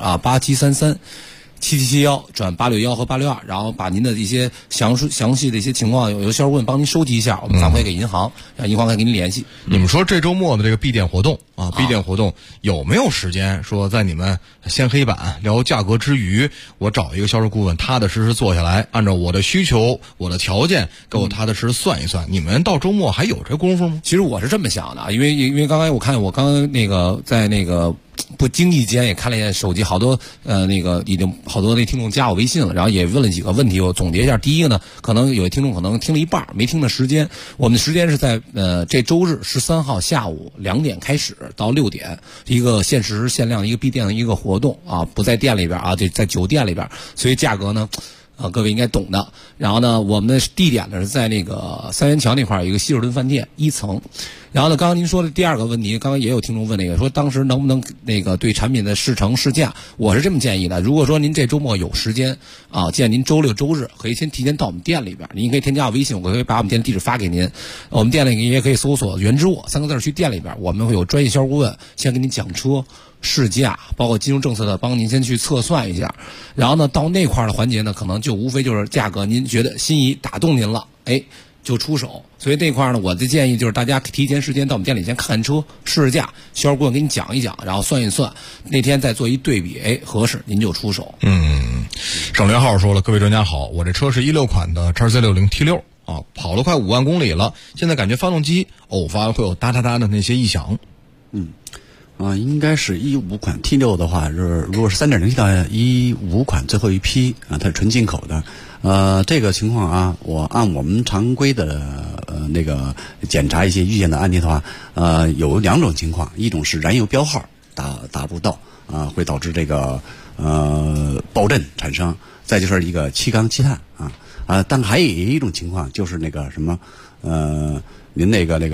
87337771转861和862，然后把您的一些详细的一些情况由销售顾问帮您收集一下，我们反馈给银行，让银行再给您联系。 你们说这周末的这个闭店活动闭店活动有没有时间说在你们掀黑板聊价格之余，我找一个销售顾问踏踏实实坐下来，按照我的需求我的条件给我踏踏实实算一算，你们到周末还有这功夫吗？ 其实我是这么想的，因为刚才我看我刚那个在那个不经意间也看了一眼手机，好多已经好多那听众加我微信了，然后也问了几个问题，我总结一下。第一个呢，可能有的听众可能听了一半没听的时间，我们的时间是在这周日13号下午2点开始到6点，一个限时限量一个闭店的一个活动不在店里边这在酒店里边，所以价格呢各位应该懂的。然后呢，我们的地点呢是在那个三元桥那块有一个希尔顿饭店1层。然后呢，刚刚您说的第二个问题，刚刚也有听众问那个，说当时能不能对产品的试乘试驾？我是这么建议的，如果说您这周末有时间建议您周六周日可以先提前到我们店里边，您可以添加我微信，我可以把我们店的地址发给您。我们店里也可以搜索原之沃3个字去店里边，我们会有专业销售顾问先给您讲车试驾，包括金融政策的帮您先去测算一下。然后呢，到那块的环节呢，可能就无非就是价格您觉得心仪打动您了，就出手。所以那块呢，我的建议就是大家提前时间到我们店里先看车试驾，销售顾问给你讲一讲，然后算一算，那天再做一对比，合适您就出手。 省略号说了，各位专家好，我这车是16款的 XC60 T6跑了快5万公里了，现在感觉发动机偶发会有哒哒哒的那些异响。 应该是15款 T6 的话，如果是 3.0T 的15款最后一批它是纯进口的。这个情况我按我们常规的那个检查一些遇见的案例的话，有2种情况，一种是燃油标号达不到会导致这个爆震产生，再就是一个气缸气碳但还有一种情况就是那个什么您那个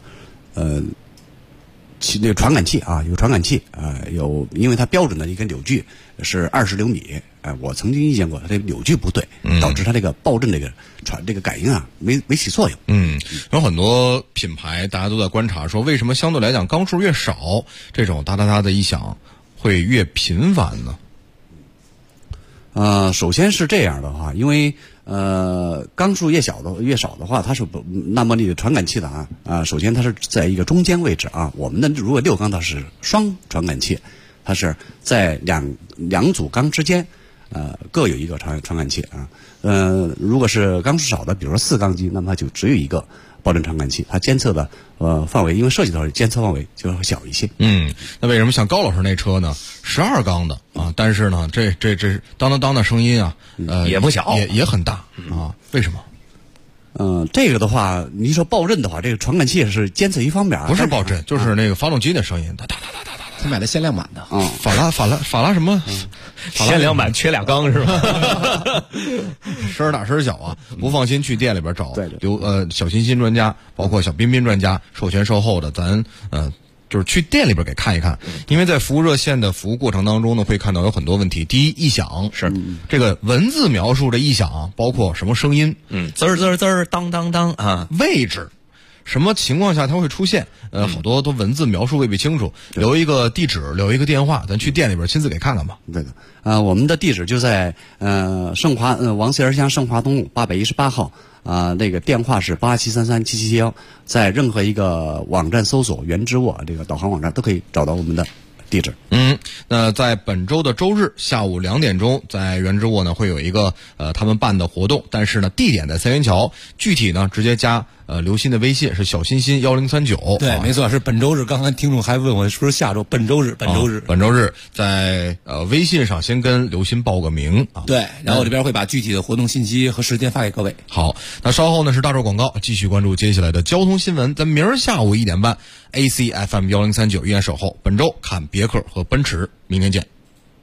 传感器有传感器因为它标准的一个扭矩是20厘米，我曾经遇见过它这个扭矩不对，导致它这个爆震这个感应没起作用。 有很多品牌大家都在观察说，为什么相对来讲缸数越少，这种哒哒哒的异响会越频繁呢？ 首先是这样的话，因为缸数越少的话，它是不那么你的传感器的首先它是在一个中间位置啊。我们的如果6缸它是双传感器，它是在两组缸之间各有一个传感器啊。如果是缸数少的，比如说4缸机，那么它就只有一个保准传感器，它监测的范围，因为涉及到监测范围就会小一些。 那为什么像高老师那车呢，12缸的啊？但是呢，这当当的声音啊， 也不小， 也很大啊？为什么？ 这个的话，你说爆震的话，这个传感器是监测一方面， 不是爆震，就是那个发动机的声音，哒哒哒哒哒。 他买的限量版的法拉什么？ 限量版缺2缸是吧？ 声儿大声儿小啊！不放心去店里边找小欣欣专家，包括小彬彬专家授权售后的，咱就是去店里边给看一看。因为在服务热线的服务过程当中呢，会看到有很多问题。第一，异响是这个文字描述的异响，包括什么声音？ 滋儿滋儿滋儿，当当当啊， 位置。什么情况下它会出现？好多都文字描述未必清楚，留一个地址，留一个电话，咱去店里边亲自给看看吧。 对的，我们的地址就在盛华王四儿乡盛华东路818号那个电话是87337771，在任何一个网站搜索原之沃这个导航网站都可以找到我们的地址。 那在本周的周日下午2点钟，在原之沃呢会有一个他们办的活动，但是呢地点在三元桥，具体呢直接加刘鑫的微信是小欣欣1039。 对，没错，是本周日。刚才听众还问我是不是下周？本周日在微信上先跟刘鑫报个名啊。 对，然后我这边会把具体的活动信息和时间发给各位。 好，那稍后呢是大洲广告，继续关注接下来的交通新闻。咱明儿下午1点半 ACFM 1039依然守候。本周看别克和奔驰，明天见。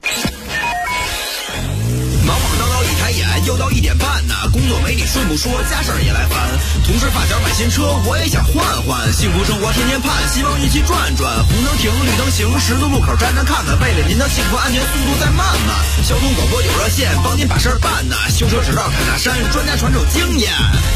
忙忙叨叨一抬眼，又到1点半呢。工作没你顺不说，家事儿也来烦。同事发小买新车，我也想换换。幸福生活天天盼，希望一起转转。红灯停，绿灯行，十字路口站站看看。为了您的幸福安全，速度再慢慢。交通广播有热线，帮您把事儿办呢。修车指导砍大山，专家传授经验。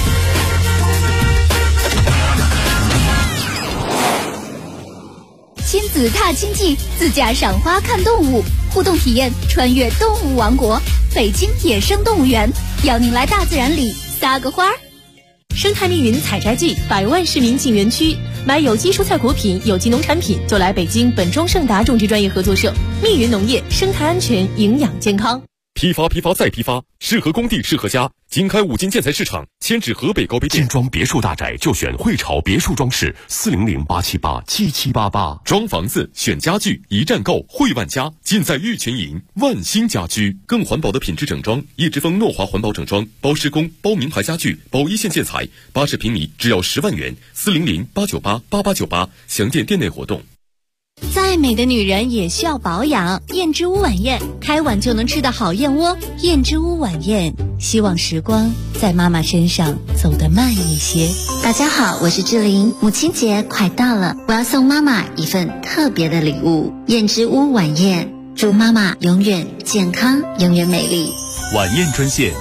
亲子踏青记，自驾赏花看动物，互动体验穿越动物王国，北京野生动物园，邀您来大自然里撒个花儿。 生态密云采摘季，100万市民进园区，买有机蔬菜果品、有机农产品就来北京本庄盛达种植专业合作社，密云农业，生态安全，营养健康。 批发再批发，适合工地适合家。经开5金建材市场，迁至河北高碑店。 精装别墅大宅就选汇潮别墅装饰，400-878-7788。 装房子选家具，一站购汇万家，尽在玉泉营万兴家居。更环保的品质整装，叶之峰诺华环保整装，包施工，包名牌家具，包一线建材，80平米只要10万元。400-898-8898，详见店内活动。 再美的女人也需要保养，燕之屋晚宴，开碗就能吃的好燕窝。燕之屋晚宴，希望时光在妈妈身上走得慢一些。大家好，我是志玲，母亲节快到了，我要送妈妈一份特别的礼物。燕之屋晚宴，祝妈妈永远健康，永远美丽。 晚宴专线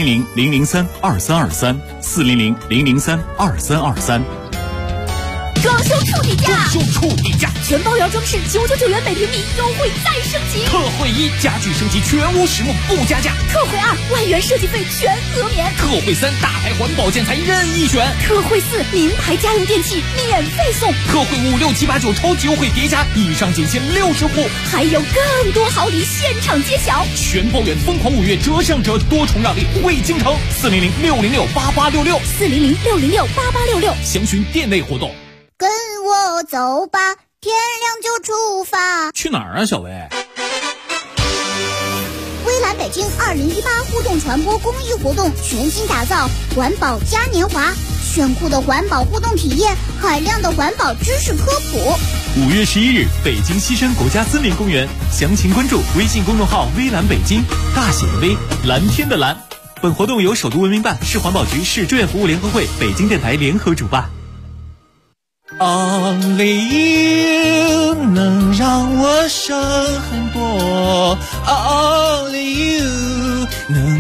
400-003-2323，400-003-2323。 装修处理价，全包圆装饰999元每平米，优惠再升级。 特惠1，家具升级全屋实木不加价。 特惠2，万元设计费全额免。 特惠3，大牌环保建材任意选。 特惠4，名牌家用电器免费送。 特惠5、6、7、8、9超级优惠叠加，以上仅限60户， 还有更多好礼现场揭晓。 全包圆疯狂5月折上折，多重让利惠京城。400-606-8866， 详询店内活动。 跟我走吧，天亮就出发。 去哪儿啊，小薇？ 微蓝北京2018互动传播公益活动全新打造环保嘉年华，炫酷的环保互动体验，海量的环保知识科普。 5月11日，北京西山国家森林公园，详情关注微信公众号微蓝北京，大写的微，蓝天的蓝。本活动由首都文明办、市环保局、市志愿服务联合会、北京电台联合主办。 Only you 能让我省很多 ，Only you 能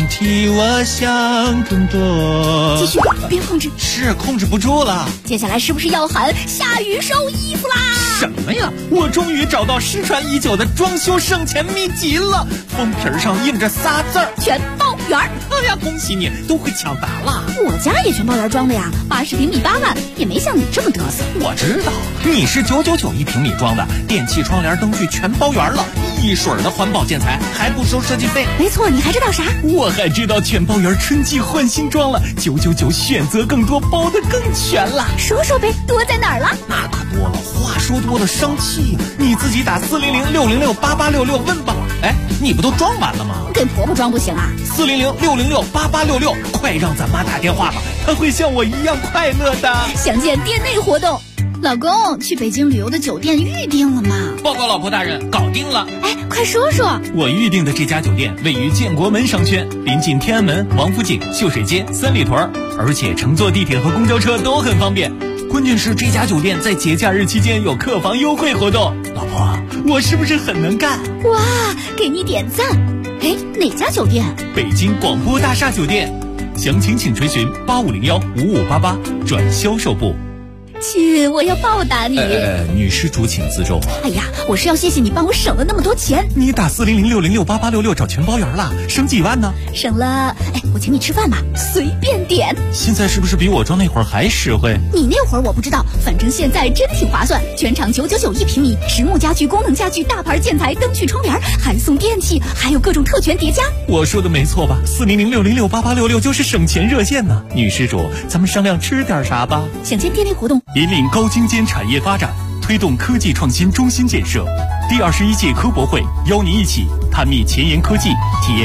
替我想更多。 继续，别控制， 是控制不住了。 接下来是不是要喊下雨收衣服啦？ 什么呀？我终于找到失传已久的装修省钱秘籍了，封皮上印着仨字儿： 全包圆。 哎呀，恭喜你，都会抢答了。 我家也全包圆装的呀，80平米8万，也没像你这么嘚瑟。 我知道，你是999一平米装的，电器、窗帘、灯具全包圆了，一水儿的环保建材，还不收设计费。 没错，你还知道啥？ 我还知道全包圆春季换新装了，999选择更多，包得更全了。 说说呗，多在哪儿了？ 那可多了，话说多了生气，你自己打400-606-8866问吧。哎，你不都装完了吗？ 跟婆婆装不行啊 ！400-606-8866，快让咱妈打电话吧，她会像我一样快乐的。 详见店内活动。老公，去北京旅游的酒店预定了吗？ 报告老婆大人，搞定了。 哎，快说说。 我预定的这家酒店位于建国门商圈，临近天安门、王府井、秀水街、三里屯，而且乘坐地铁和公交车都很方便。关键是这家酒店在节假日期间有客房优惠活动。老婆，我是不是很能干？ 哇，给你点赞。哎，哪家酒店？ 北京广播大厦酒店。详情请垂询8501-5588转销售部。 亲，我要报答你。 女施主请自重。 哎呀，我是要谢谢你帮我省了那么多钱。 你打400-606-8866找全包圆了，省几万呢？ 省了，哎，我请你吃饭吧，随便点。 现在是不是比我装那会儿还实惠？ 你那会儿我不知道，反正现在真挺划算。全场999一平米，实木家具、功能家具、大牌建材、灯具、窗帘，还送电器，还有各种特权叠加。 我说的没错吧？400-606-8866就是省钱热线呢。女施主，咱们商量吃点啥吧？ 想见店内活动。 引领高精尖产业发展，推动科技创新中心建设。第21届科博会邀您一起探秘前沿科技，体验